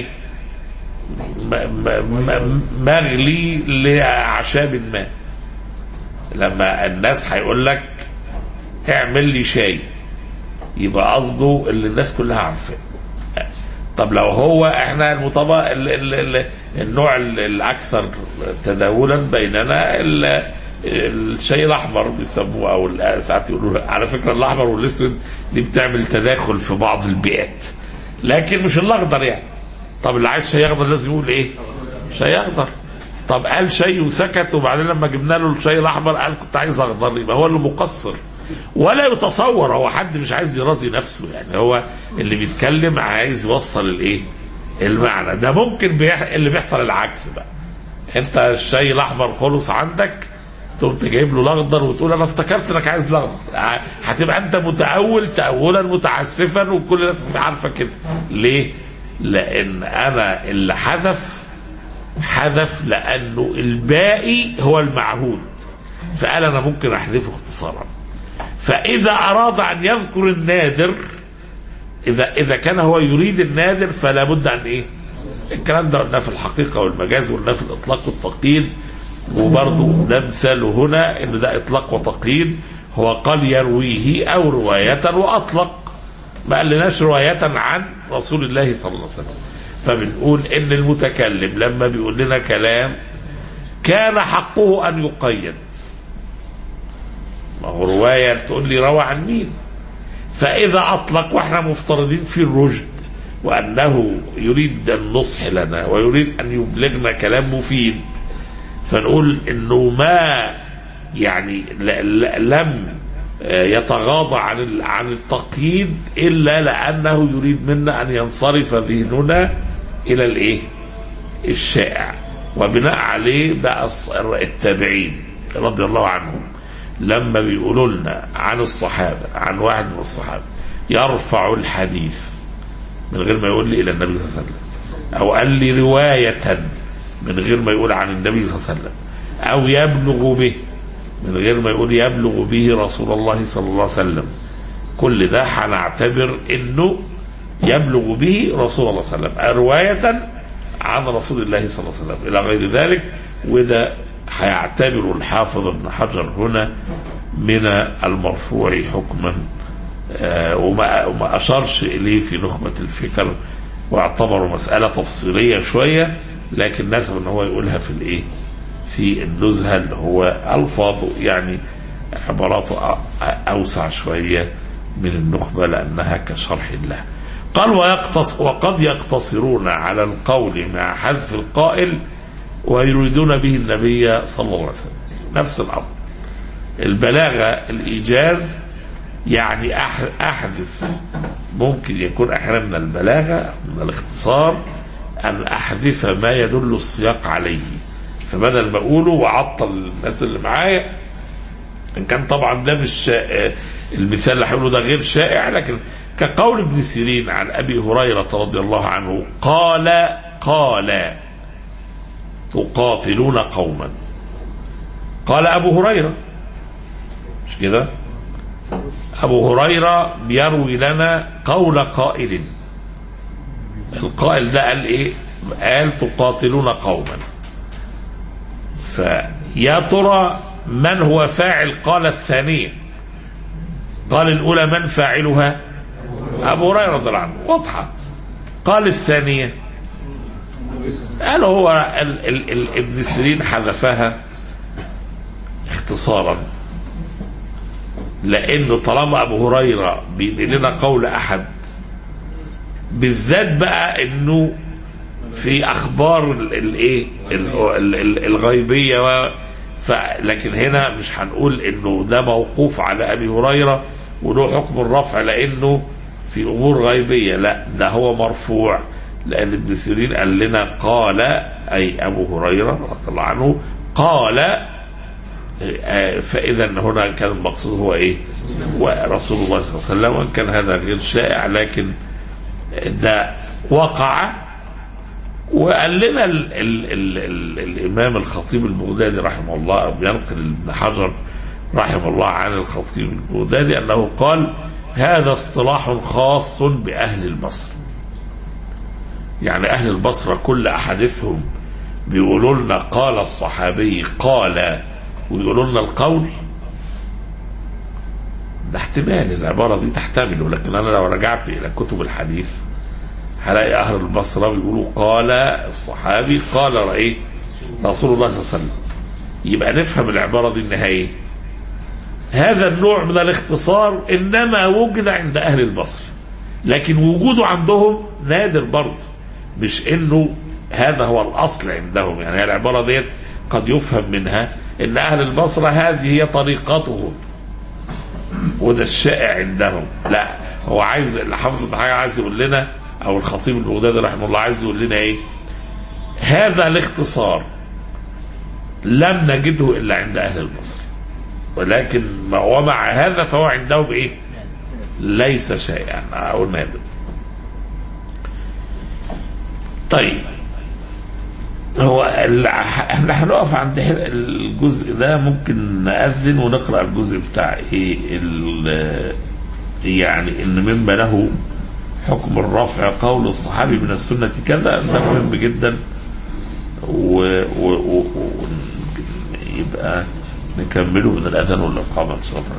مغلي لأعشاب ما. لما الناس هيقول لك اعمل لي شاي يبقى قصده اللي الناس كلها عارفاه. طب لو هو احنا المطابق النوع الاكثر تداولا بيننا الشاي الاحمر بيسموه، او ساعات يقولوا على فكره الاحمر والاسود دي بتعمل تداخل في بعض البيئات، لكن مش الاخضر يعني. طب اللي عايز شاي اخضر لازم يقول ايه؟ شاي اخضر. طب قال شاي وسكت، وبعدين لما جبنا له الشاي الاحمر قال كنت عايز اخضر، يبقى هو اللي مقصر. ولا يتصور، هو حد مش عايز يرازي نفسه، يعني هو اللي بيتكلم عايز يوصل الايه المعنى ده. ممكن بيح... اللي بيحصل العكس بقى، انت الشاي الاحمر خلص عندك تقوم جايب له الاخضر وتقول انا افتكرت انك عايز الاخضر، هتبقى انت متأول تأولا متعسفا وكل الناس عارفه كده. ليه؟ لان انا اللي حذف حذف لانه الباقي هو المعهود، فقال انا ممكن احذفه اختصارا. فاذا اراد ان يذكر النادر، اذا اذا كان هو يريد النادر فلا بد ان ايه؟ الكلام ده قلناه في الحقيقه والمجاز، وقلناه في الاطلاق والتقييد، وبرضه ده مثاله هنا ان ده اطلاق وتقييد. هو قال يرويه او روايه واطلق، ما قالناش روايه عن رسول الله صلى الله عليه وسلم. فبنقول ان المتكلم لما بيقول لنا كلام كان حقه ان يقيد. ما هو روايه تقول لي روى عن مين؟ فاذا اطلق واحنا مفترضين في الرشد وانه يريد النصح لنا ويريد ان يبلغنا كلام مفيد، فنقول انه ما يعني لم يتغاضى عن عن التقييد الا لانه يريد منا ان ينصرف ذهننا الى الايه؟ الشائع. وبناء عليه بقى التابعين رضي الله عنهم لما بيقولوا لنا عن الصحابه، عن واحد من الصحابه يرفع الحديث من غير ما يقول لي الى النبي صلى الله عليه وسلم، او قال لي روايه من غير ما يقول عن النبي صلى الله عليه وسلم، او يبلغ به من غير ما يقول يبلغ به رسول الله صلى الله عليه وسلم، كل ده هنعتبر انه يبلغ به رسول الله صلى الله عليه وسلم رواية عن رسول الله صلى الله عليه وسلم الى غير ذلك. وده هيعتبر الحافظ ابن حجر هنا من المرفوع حكما، آه وما, وما اشارش اليه في نخبة الفكر، واعتبروا مسألة تفصيلية شوية، لكن ناسب ان هو يقولها في الايه؟ في النزهة اللي هو الفاظه يعني عباراته اوسع شوية من النخبة لانها كشرح الله. قال ويقتص وقد يقتصرون على القول مع حذف القائل ويريدون به النبي صلى الله عليه وسلم. نفس الامر. البلاغة الايجاز يعني احذف، ممكن يكون احرمنا البلاغة من الاختصار ان احذف ما يدل السياق عليه، فبدل ما اقوله وعطل الناس اللي معايا، ان كان طبعا ده مش المثال اللي هقوله ده غير شائع، لكن كقول ابن سيرين عن ابي هريره رضي الله عنه قال قال تقاتلون قوما. قال ابو هريره، مش كده؟ ابو هريره بيروي لنا قول قائل، القائل ده قال ايه؟ قال تقاتلون قوما. فيا ترى من هو فاعل قال الثانية؟ قال الأولى من فاعلها؟ أبو هريرة رضي الله عنه، واضحة. قال الثانية قال هو ال ال ال ابن سيرين حذفها اختصارا، لأنه طالما أبو هريرة بينقل لنا قول أحد بالذات بقى انه في اخبار الايه الغيبيه، لكن هنا مش هنقول انه ده موقوف على ابي هريره وله حكم الرفع لانه في امور غيبيه، لا ده هو مرفوع، لان ابن سيرين قال لنا قال، اي ابو هريره رضي الله عنه قال، فاذا هنا كان المقصود هو ايه؟ ورسول الله صلى الله عليه وسلم. وان كان هذا غير شائع لكن ده وقع. وقال لنا ال ال ال ال الامام الخطيب البغدادي رحمه الله، بينقل ابن حجر رحمه الله عن الخطيب البغدادي انه قال هذا اصطلاح خاص باهل البصره. يعني اهل البصره كل احاديثهم بيقولوا لنا قال الصحابي قال ويقولوا لنا القول ده احتمال، العباره دي تحتمل، لكن انا لو رجعت الى كتب الحديث هلاقي اهل البصره بيقولوا قال الصحابي قال رأيه رسول الله صلى الله عليه وسلم. يبقى نفهم العباره دي انها ايه؟ هذا النوع من الاختصار انما وجد عند اهل البصره، لكن وجوده عندهم نادر برضه، مش انه هذا هو الاصل عندهم. يعني العباره دي قد يفهم منها ان اهل البصره هذه هي طريقتهم وده الشائع عندهم، لا هو عايز الحافظ حاجه عايز يقول لنا، او الخطيب البغدادي رحمه الله عايز يقول لنا ايه؟ هذا الاختصار لم نجده الا عند اهل البصره، ولكن ومع هذا فهو عندهم ايه؟ ليس شائعا او نادر. طيب هو احنا هنقف عند الجزء ده، ممكن نأذن ونقرأ الجزء بتاع ايه يعني ان مما له حكم الرفع قول الصحابي من السنة كذا، ده مهم جدا، ويبقى نكمله من الأذان والإقامة إن شاء الله.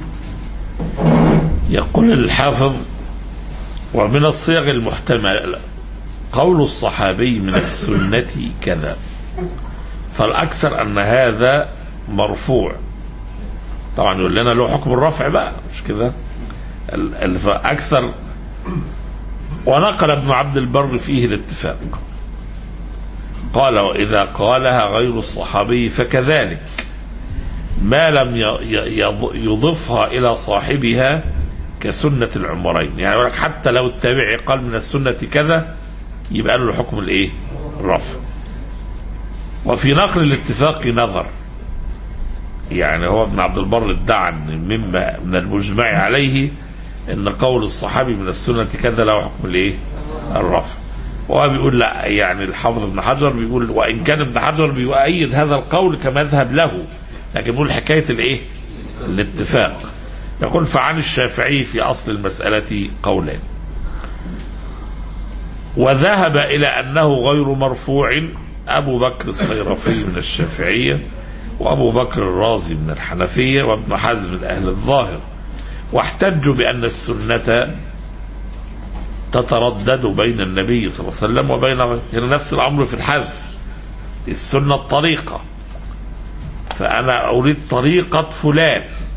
يقول الحافظ ومن الصيغ المحتملة قول الصحابي من السنة كذا، فالأكثر أن هذا مرفوع. طبعا يقول لنا له حكم الرفع بقى مش كده الأكثر. ونقل ابن عبد البر فيه الاتفاق، قال وإذا قالها غير الصحابي فكذلك ما لم يضفها إلى صاحبها كسنة العمرين. يعني حتى لو التابعي قال من السنة كذا يبقى له حكم الايه؟ الرفع. وفي نقل الاتفاق نظر، يعني هو ابن عبد البر ادعى مما من المجمع عليه ان قول الصحابي من السنة كذا له حكم الايه؟ الرفع. وهو بيقول لا، يعني الحافظ ابن حجر بيقول وان كان ابن حجر بيؤيد هذا القول كمذهب له، لكن بيقول حكاية الايه؟ الاتفاق. يقول فعن الشافعي في اصل المسألة قولان، وذهب إلى أنه غير مرفوع أبو بكر الصيرفي من الشافعية، وأبو بكر الرازي من الحنفية، وابن حزم من أهل الظاهر، واحتجوا بأن السنة تتردد بين النبي صلى الله عليه وسلم وبين غيره. نفس الأمر في الحذف، السنة الطريقة، فأنا أريد طريقة فلان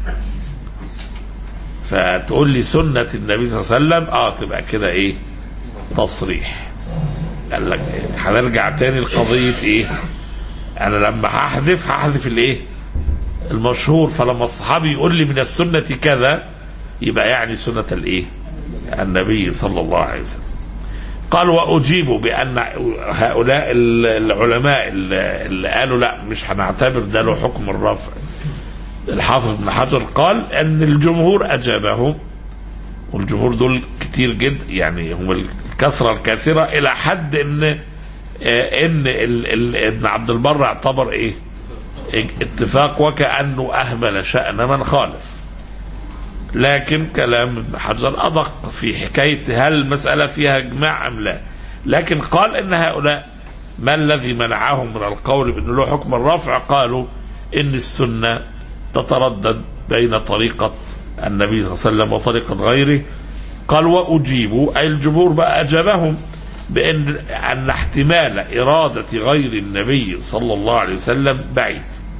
فتقول لي سنة النبي صلى الله عليه وسلم، آه تبقى كده إيه؟ تصريح. قال لك هنرجع تاني لقضية ايه؟ انا لما هحذف هحذف الايه؟ المشهور. فلما الصحابي يقول لي من السنة كذا يبقى يعني سنة الايه؟ النبي صلى الله عليه وسلم. قال واجيبوا بان هؤلاء العلماء اللي قالوا لا مش هنعتبر ده له حكم الرفع، الحافظ ابن حجر قال ان الجمهور اجابهم، والجمهور دول كتير جدا، يعني هم الكثرة الكثيرة إلى حد إن إن ابن عبد البر اعتبر إيه؟ اتفاق، وكأنه أهمل شأن من خالف. لكن كلام ابن حجر أدق في حكاية هل المسألة فيها إجماع أم لا. لكن قال إن هؤلاء ما الذي منعهم من القول بأن له حكم الرفع؟ قالوا إن السنة تتردد بين طريقة النبي صلى الله عليه وسلم وطريقة غيره. قال وأجيبوا، أي الجمهور بقى أجابهم بأن أن احتمال إرادة غير النبي صلى الله عليه وسلم بعيد.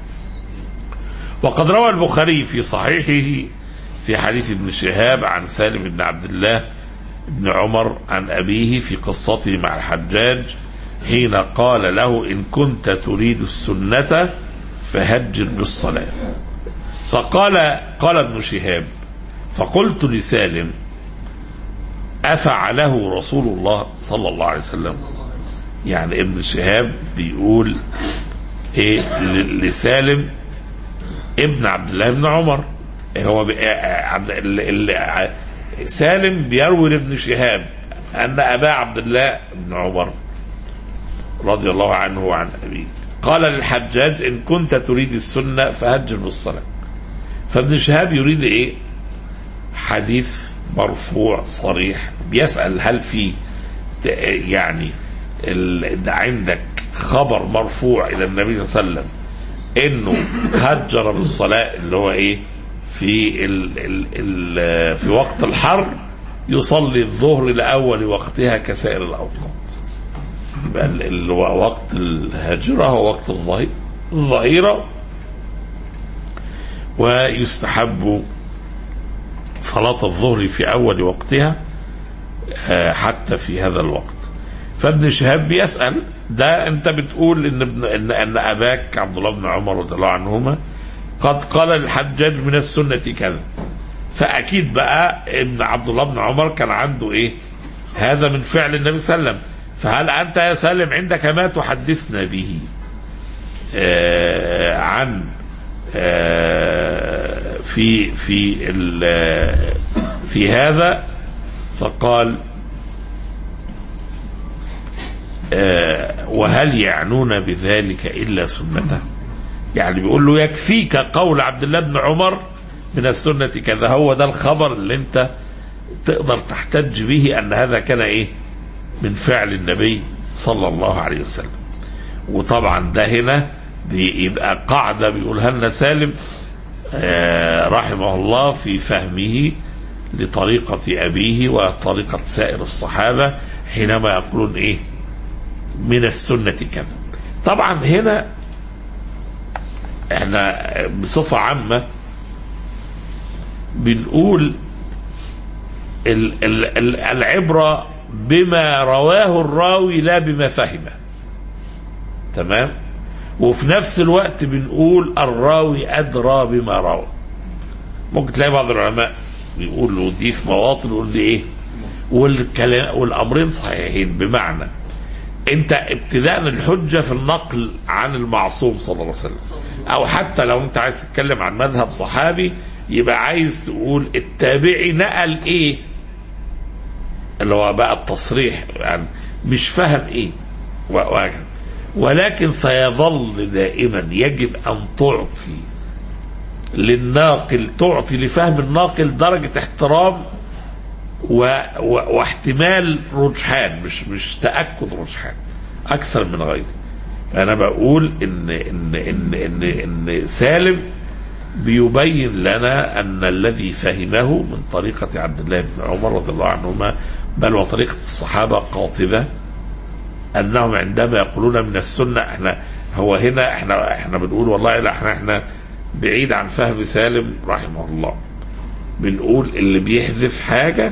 وقد روى البخاري في صحيحه في حديث ابن شهاب عن سالم بن عبد الله ابن عمر عن أبيه في قصته مع الحجاج حين قال له إن كنت تريد السنة فهجر بالصلاة. فقال قال ابن شهاب فقلت لسالم أفعله رسول الله صلى الله عليه وسلم؟ يعني ابن شهاب بيقول إيه لسالم ابن عبد الله بن عمر. هو سالم بيروي لابن شهاب أن أبا عبد الله بن عمر رضي الله عنه وعن أبيه قال للحجاج إن كنت تريد السنة فهجر بالصلاة. فابن شهاب يريد إيه؟ حديث مرفوع صريح، بيسأل هل في يعني عندك خبر مرفوع إلى النبي صلى الله عليه وسلم إنه هجر بالصلاة اللي هو إيه؟ في ال ال ال في وقت الحر يصلي الظهر لأول وقتها كسائر الأوقات. يبقى وقت الهجرة هو وقت الظهيرة، ويستحب صلاة الظهر في أول وقتها حتى في هذا الوقت. فابن شهاب بيسأل ده أنت بتقول إن ابن إن, أن أباك عبد الله بن عمر رضي الله عنهما قد قال الحجاج من السنة كذا، فأكيد بقى ابن عبد الله بن عمر كان عنده إيه؟ هذا من فعل النبي صلى الله عليه وسلم. فهل أنت يا سالم عندك ما تحدثنا به آه عن آه في في في هذا؟ فقال آه وهل يعنون بذلك إلا سنته؟ يعني بيقول له يكفيك قول عبد الله بن عمر من السنة كذا، هو ده الخبر اللي انت تقدر تحتج به أن هذا كان إيه؟ من فعل النبي صلى الله عليه وسلم. وطبعا ده هنا دي يبقى قاعدة بيقولها لنا سالم آه رحمه الله في فهمه لطريقة أبيه وطريقة سائر الصحابة حينما يقولون إيه؟ من السنة كذا. طبعا هنا احنا بصفة عامة بنقول ال ال ال العبرة بما رواه الراوي لا بما فهمه. تمام؟ وفي نفس الوقت بنقول الراوي أدرى بما روى. ممكن تلاقي بعض العلماء بيقول له دي في مواطن ويقول دي ايه؟ والكلام والأمرين صحيحين، بمعنى انت ابتداء الحجة في النقل عن المعصوم صلى الله عليه وسلم، او حتى لو انت عايز تتكلم عن مذهب صحابي يبقى عايز تقول التابعي نقل ايه اللي هو بقى التصريح، يعني مش فهم ايه وهكذا. ولكن سيظل دائما يجب ان تعطي للناقل، تعطي لفهم الناقل درجة احترام و... و... واحتمال رجحان، مش مش تأكد رجحان أكثر من غيره. أنا بقول إن إن إن إن إن سالم بيبين لنا أن الذي فهمه من طريقة عبد الله بن عمر رضي الله عنهما بل وطريقة الصحابة قاطبة، أنهم عندما يقولون من السنة، إحنا هو هنا إحنا إحنا بنقول والله لا إحنا إحنا بعيد عن فهم سالم رحمه الله. بنقول اللي بيحذف حاجة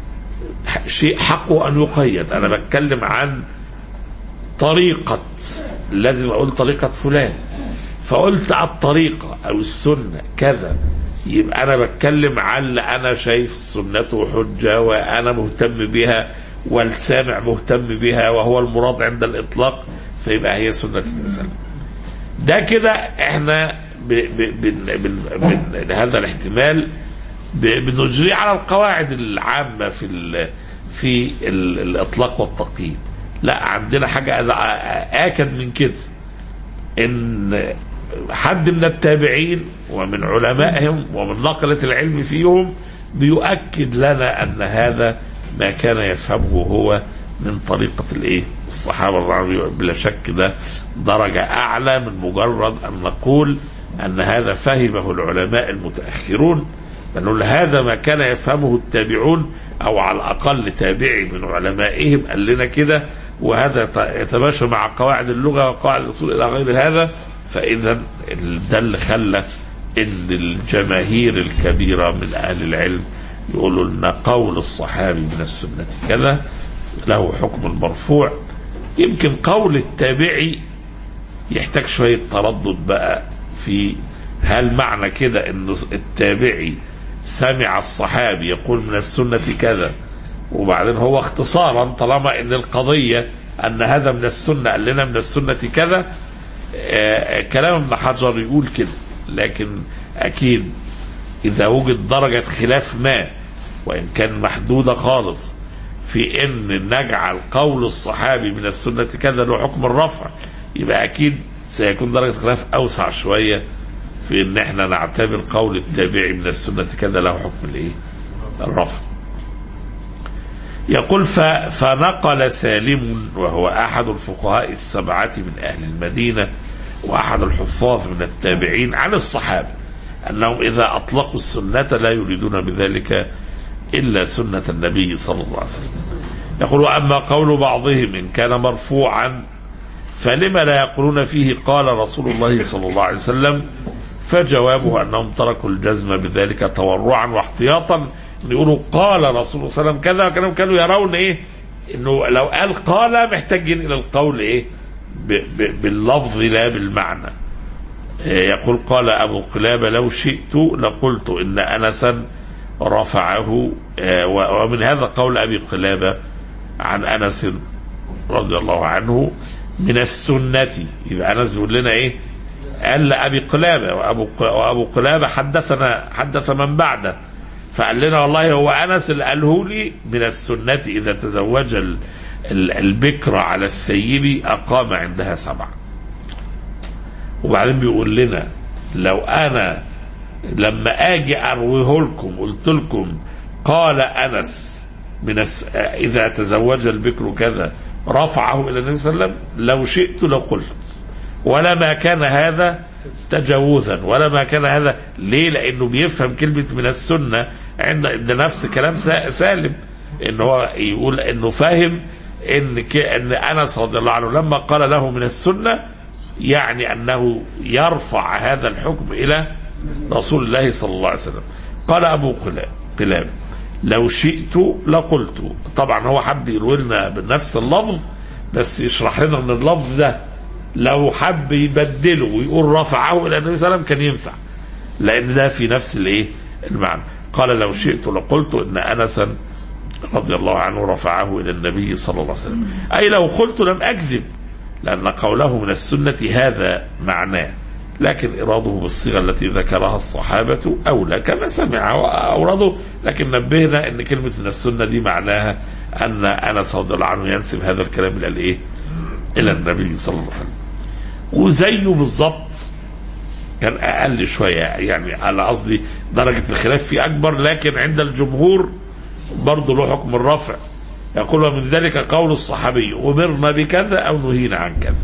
شيء حقه أن يقيد. أنا بتكلم عن طريقة، لازم أقول طريقة فلان، فقلت الطريقة أو السنة كذا، يبقى أنا بتكلم عن اللي أنا شايف سنته حجة وأنا مهتم بها والسامع مهتم بها وهو المراد عند الإطلاق، فيبقى هي سنة الإنسان. ده كده إحنا ب ب ب ب هذا الاحتمال بنجري على القواعد العامة في ال في ال الإطلاق والتقييد. لا، عندنا حاجة آكد من كده، إن حد من التابعين ومن علمائهم ومن نقلة العلم فيهم بيؤكد لنا أن هذا ما كان يفهمه هو من طريقة الإيه؟ الصحابة. بلا شك ده درجة أعلى من مجرد أن نقول أن هذا فهمه العلماء المتأخرون، بل هذا ما كان يفهمه التابعون، أو على الأقل تابعي من علمائهم قال لنا كده، وهذا يتماشى مع قواعد اللغة وقواعد الأصول إلى غير هذا. فإذا ده اللي خلى إن الجماهير الكبيرة من أهل العلم يقولوا لنا قول الصحابي من السنة كذا له حكم المرفوع. يمكن قول التابعي يحتاج شوية تردد بقى في هل معنى كده ان التابعي سمع الصحابي يقول من السنة كذا، وبعدين هو اختصارا طالما ان القضية ان هذا من السنة قال لنا من السنة كذا. آه كلام ابن حجر يقول كده، لكن اكيد اذا وجد درجة خلاف ما وان كان محدودة خالص في ان نجعل قول الصحابي من السنة كذا له حكم الرفع، يبقى اكيد سيكون درجة خلاف اوسع شوية في ان احنا نعتبر قول التابعي من السنة كذا له حكم الايه؟ الرفع. يقول فنقل سالم وهو احد الفقهاء السبعة من اهل المدينة واحد الحفاظ من التابعين عن الصحابة انهم اذا اطلقوا السنة لا يريدون بذلك الا سنة النبي صلى الله عليه وسلم. يقول واما قول بعضهم ان كان مرفوعا فلما لا يقولون فيه قال رسول الله صلى الله عليه وسلم، فجوابه انهم تركوا الجزم بذلك تورعا واحتياطا. يقولوا قال رسول الله صلى الله عليه وسلم كذا، وكانوا كانوا يرون ايه انه لو قال قال محتاجين الى القول ايه باللفظ لا بالمعنى. يقول قال ابو قلابة لو شئت لقلت ان انسا رفعه، ومن هذا قول ابي قلابة عن انس رضي الله عنه من السنة. يبقى انس بيقول لنا ايه؟ قال لأبي قلابة، وأبو وأبو قلابة حدثنا حدث من بعده، فقال لنا والله هو أنس اللي قاله لي من السنة إذا تزوج البكر على الثيب أقام عندها سبعة. وبعدين بيقول لنا لو أنا لما أجي أرويه لكم قلت لكم قال أنس من إذا تزوج البكر كذا رفعه إلى النبي صلى الله عليه وسلم لو شئت لو قلت، ولا ما كان هذا تجاوزا ولا ما كان هذا. ليه؟ لانه بيفهم كلمة من السنة عند ده نفس كلام سالم، ان هو يقول انه فاهم ان ان انس رضي الله عنه لما قال له من السنة يعني انه يرفع هذا الحكم الى رسول الله صلى الله عليه وسلم. قال ابو قلاب لو شئت لقلت. طبعا هو حب يروي لنا بنفس اللفظ بس يشرح لنا ان اللفظ ده لو حب يبدله ويقول رفعه الى النبي صلى الله عليه وسلم كان ينفع، لان ده في نفس الايه المعنى. قال لو شئت لقلت ان انسا رضي الله عنه رفعه الى النبي صلى الله عليه وسلم، اي لو قلت لم اكذب، لان قوله من السنة هذا معناه، لكن اراده بالصيغه التي ذكرها الصحابة اولى كما سمع واورده. لكن نبهنا ان كلمة من السنة دي معناها ان انس رضي الله عنه ينسب هذا الكلام الى الايه؟ الى النبي صلى الله عليه وسلم. وزيه بالضبط كان اقل شويه، يعني على قصدي درجه الخلاف فيه اكبر، لكن عند الجمهور برضه له حكم الرفع. يقول ومن ذلك قول الصحابي امرنا بكذا او نهينا عن كذا.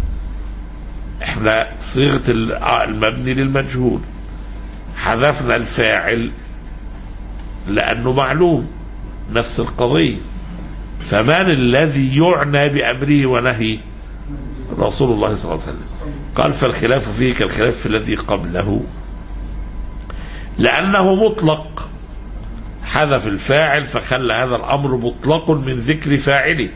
احنا صيغه المبني للمجهول حذفنا الفاعل لانه معلوم نفس القضيه، فمن الذي يعنى بامره ونهيه؟ رسول الله صلى الله عليه وسلم. قال فالخلاف فيه كالخلاف في الذي قبله، لأنه مطلق حذف الفاعل فخلى هذا الأمر مطلق من ذكر فاعله،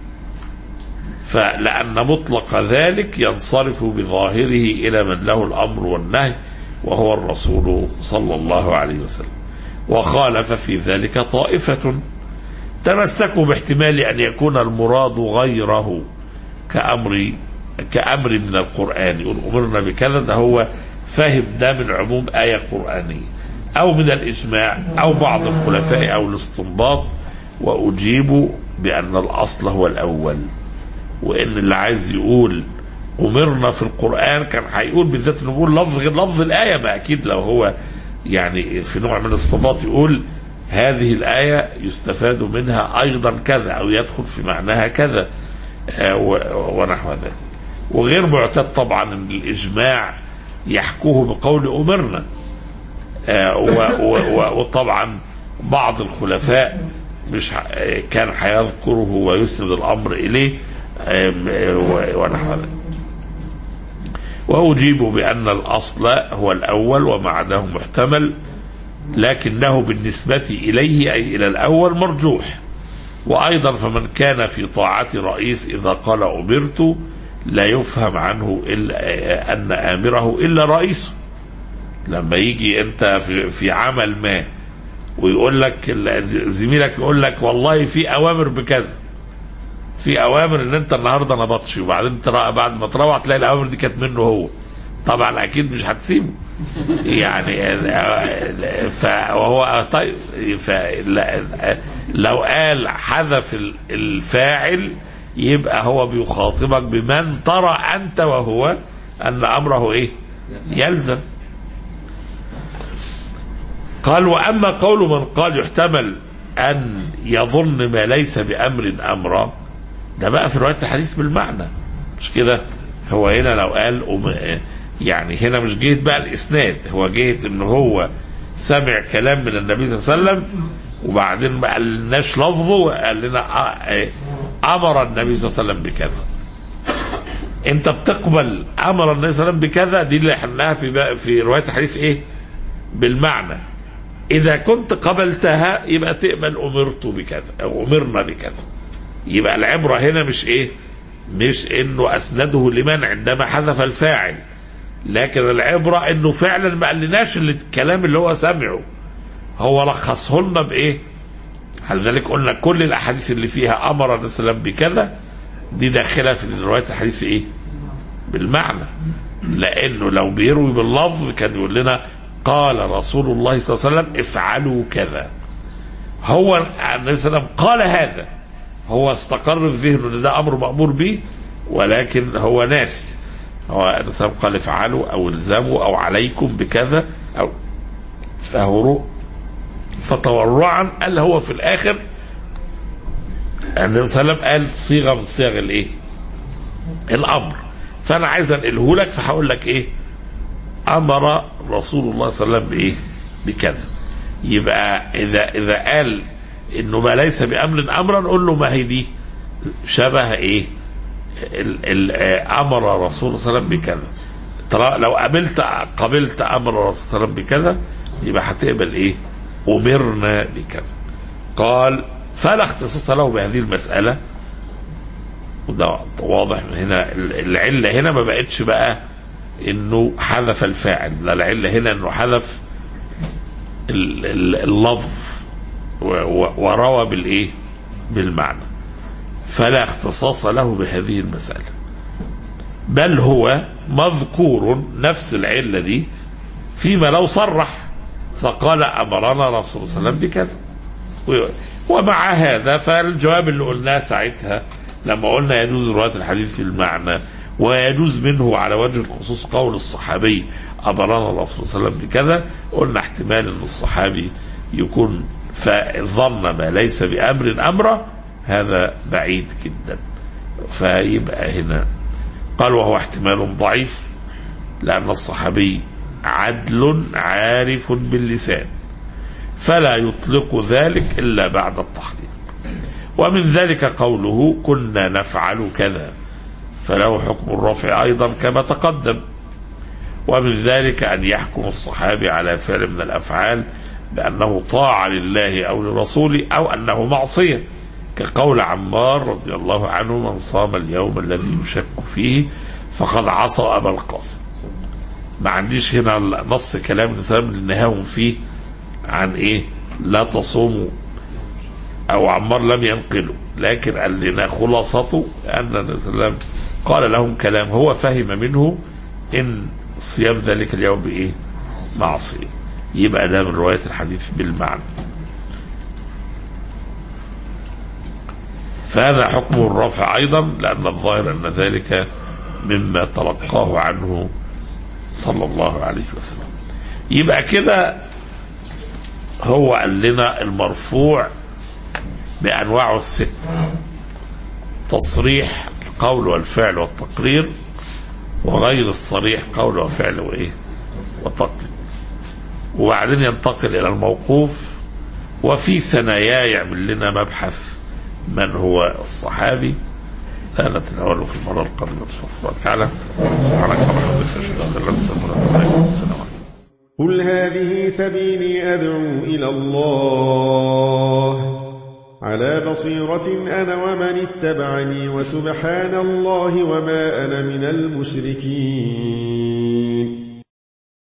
فلأن مطلق ذلك ينصرف بظاهره إلى من له الأمر والنهي وهو الرسول صلى الله عليه وسلم. وخالف في ذلك طائفة تمسكوا باحتمال أن يكون المراد غيره كأمر كأمر من القرآن، يقول أمرنا بكذا، ده هو فهم ده من عموم آية قرآنية أو من الإجماع أو بعض الخلفاء أو الاستنباط. وأجيب بأن الأصل هو الأول، وإن اللي عايز يقول أمرنا في القرآن كان هيقول بالذات نقول لفظ غير لفظ الآية، ما أكيد لو هو يعني في نوع من الاستنباط يقول هذه الآية يستفاد منها أيضا كذا أو يدخل في معناها كذا ونحو ذلك. وغير معتاد طبعا ان الاجماع يحكوه بقول امرنا، وطبعا بعض الخلفاء مش كان هيذكره ويسند الامر اليه ونحو ذلك. واجيب بان الاصل هو الاول وما عداه محتمل، لكنه بالنسبة إليه أي إلى الأول مرجوح. وأيضا فمن كان في طاعة رئيس إذا قال أمرت لا يفهم عنه إلا أن آمره إلا رئيسه. لما يجي أنت في, في عمل ما ويقول لك زميلك يقول لك والله في أوامر بكذا، في أوامر إن أنت النهاردة نبطش، وبعدين ترى بعد ما تروح تلاقي الأوامر دي كانت منه هو، طبعا أكيد مش هتسيبه يعني. فهو طيب لو قال حذف الفاعل يبقى هو بيخاطبك بمن ترى أنت وهو أن أمره إيه يلزم. قال وأما قول من قال يحتمل أن يظن ما ليس بأمر أمرا، ده بقى في رواية الحديث بالمعنى، مش كده؟ هو هنا لو قال يعني هنا مش جهة بقى الإسناد، هو جهة إن هو سمع كلام من النبي صلى الله عليه وسلم وبعدين ما قالناش لفظه وقال لنا أمر النبي صلى الله عليه وسلم بكذا. أنت بتقبل أمر النبي صلى الله عليه وسلم بكذا، دي اللي حناها في في رواية الحديث إيه؟ بالمعنى. إذا كنت قبلتها يبقى تقبل أمرت بكذا أو أمرنا بكذا. يبقى العبرة هنا مش إيه؟ مش إنه أسنده لمن عندما حذف الفاعل، لكن العبرة إنه فعلا ما قالناش الكلام اللي هو سمعه، هو لخصه لنا بإيه؟ لذلك قلنا كل الأحاديث اللي فيها أمر النبي صلى الله عليه وسلم بكذا دي داخلة في رواية الحديث إيه؟ بالمعنى. لأنه لو بيروي باللفظ كان يقول لنا قال رسول الله صلى الله عليه وسلم افعلوا كذا. هو النبي صلى الله عليه وسلم قال هذا، هو استقر في ذهنه ان ده امر مأمور به، ولكن هو ناسي. هو النبي صلى الله عليه وسلم قال افعلوا او الزموا او عليكم بكذا او فهو فتورعا قال هو في الاخر النبي صلى الله عليه وسلم قال صيغه من صيغ الايه؟ الامر. فانا عايز انقله لك فهقول لك ايه؟ امر رسول الله صلى الله عليه وسلم بايه؟ بكذا. يبقى اذا اذا قال انه ما ليس بامر امرا نقول له ما هي دي شبه ايه؟ ال ال امر رسول الله صلى الله عليه وسلم بكذا. ترى لو قبلت قبلت امر الرسول صلى الله عليه وسلم بكذا يبقى هتقبل ايه؟ امرنا بكذا. قال فلا اختصاص له بهذه المساله، وده واضح من هنا. العله هنا ما بقتش بقى انه حذف الفاعل، لا، العله هنا انه حذف اللفظ وروى بالايه؟ بالمعنى. فلا اختصاص له بهذه المساله، بل هو مذكور نفس العله دي فيما لو صرح فقال امرنا رسول الله صلى الله عليه وسلم بكذا. ومع هذا فالجواب اللي قلناه ساعتها لما قلنا يجوز روايه الحديث في المعنى ويجوز منه على وجه الخصوص قول الصحابي امرنا الرسول صلى الله عليه وسلم بكذا، قلنا احتمال ان الصحابي يكون فظن ما ليس بامر امره، هذا بعيد جدا. فيبقى هنا قال وهو احتمال ضعيف لان الصحابي عدل عارف باللسان فلا يطلق ذلك الا بعد التحقيق. ومن ذلك قوله كنا نفعل كذا فله حكم الرفع أيضا كما تقدم. ومن ذلك أن يحكم الصحابي على فعل من الأفعال بأنه طاعة لله أو لرسوله أو أنه معصية، كقول عمار رضي الله عنه من صام اليوم الذي يشك فيه فقد عصى أبا القاسم. ما عنديش هنا نص كلام الإسلام اللي نهاهم فيه عن إيه؟ لا تصوموا، أو عمار لم ينقله، لكن قال لنا خلاصته أن النبي صلى الله عليه وسلم قال لهم كلام هو فهم منه إن صيام ذلك اليوم بإيه؟ معصية. يبقى ده من رواية الحديث بالمعنى. فهذا حكم الرفع أيضا لأن الظاهر أن ذلك مما تلقاه عنه صلى الله عليه وسلم. يبقى كده هو قال لنا المرفوع بأنواعه الستة: تصريح القول والفعل والتقرير، وغير الصريح قول وفعل وإيه؟ وتقرير. وبعدين ينتقل إلى الموقوف، وفي ثناياه يعمل لنا مبحث من هو الصحابي. لا نتناوله في المرة القادمة إن شاء الله تعالى. سبحانك اللهم وبحمدك أشهد أن لا إله إلا أنت أستغفرك وأتوب إليك. السلام عليكم. قل هذه سبيلي أدعو إلى الله على بصيرة أنا ومن اتبعني وسبحان الله وما أنا من المشركين.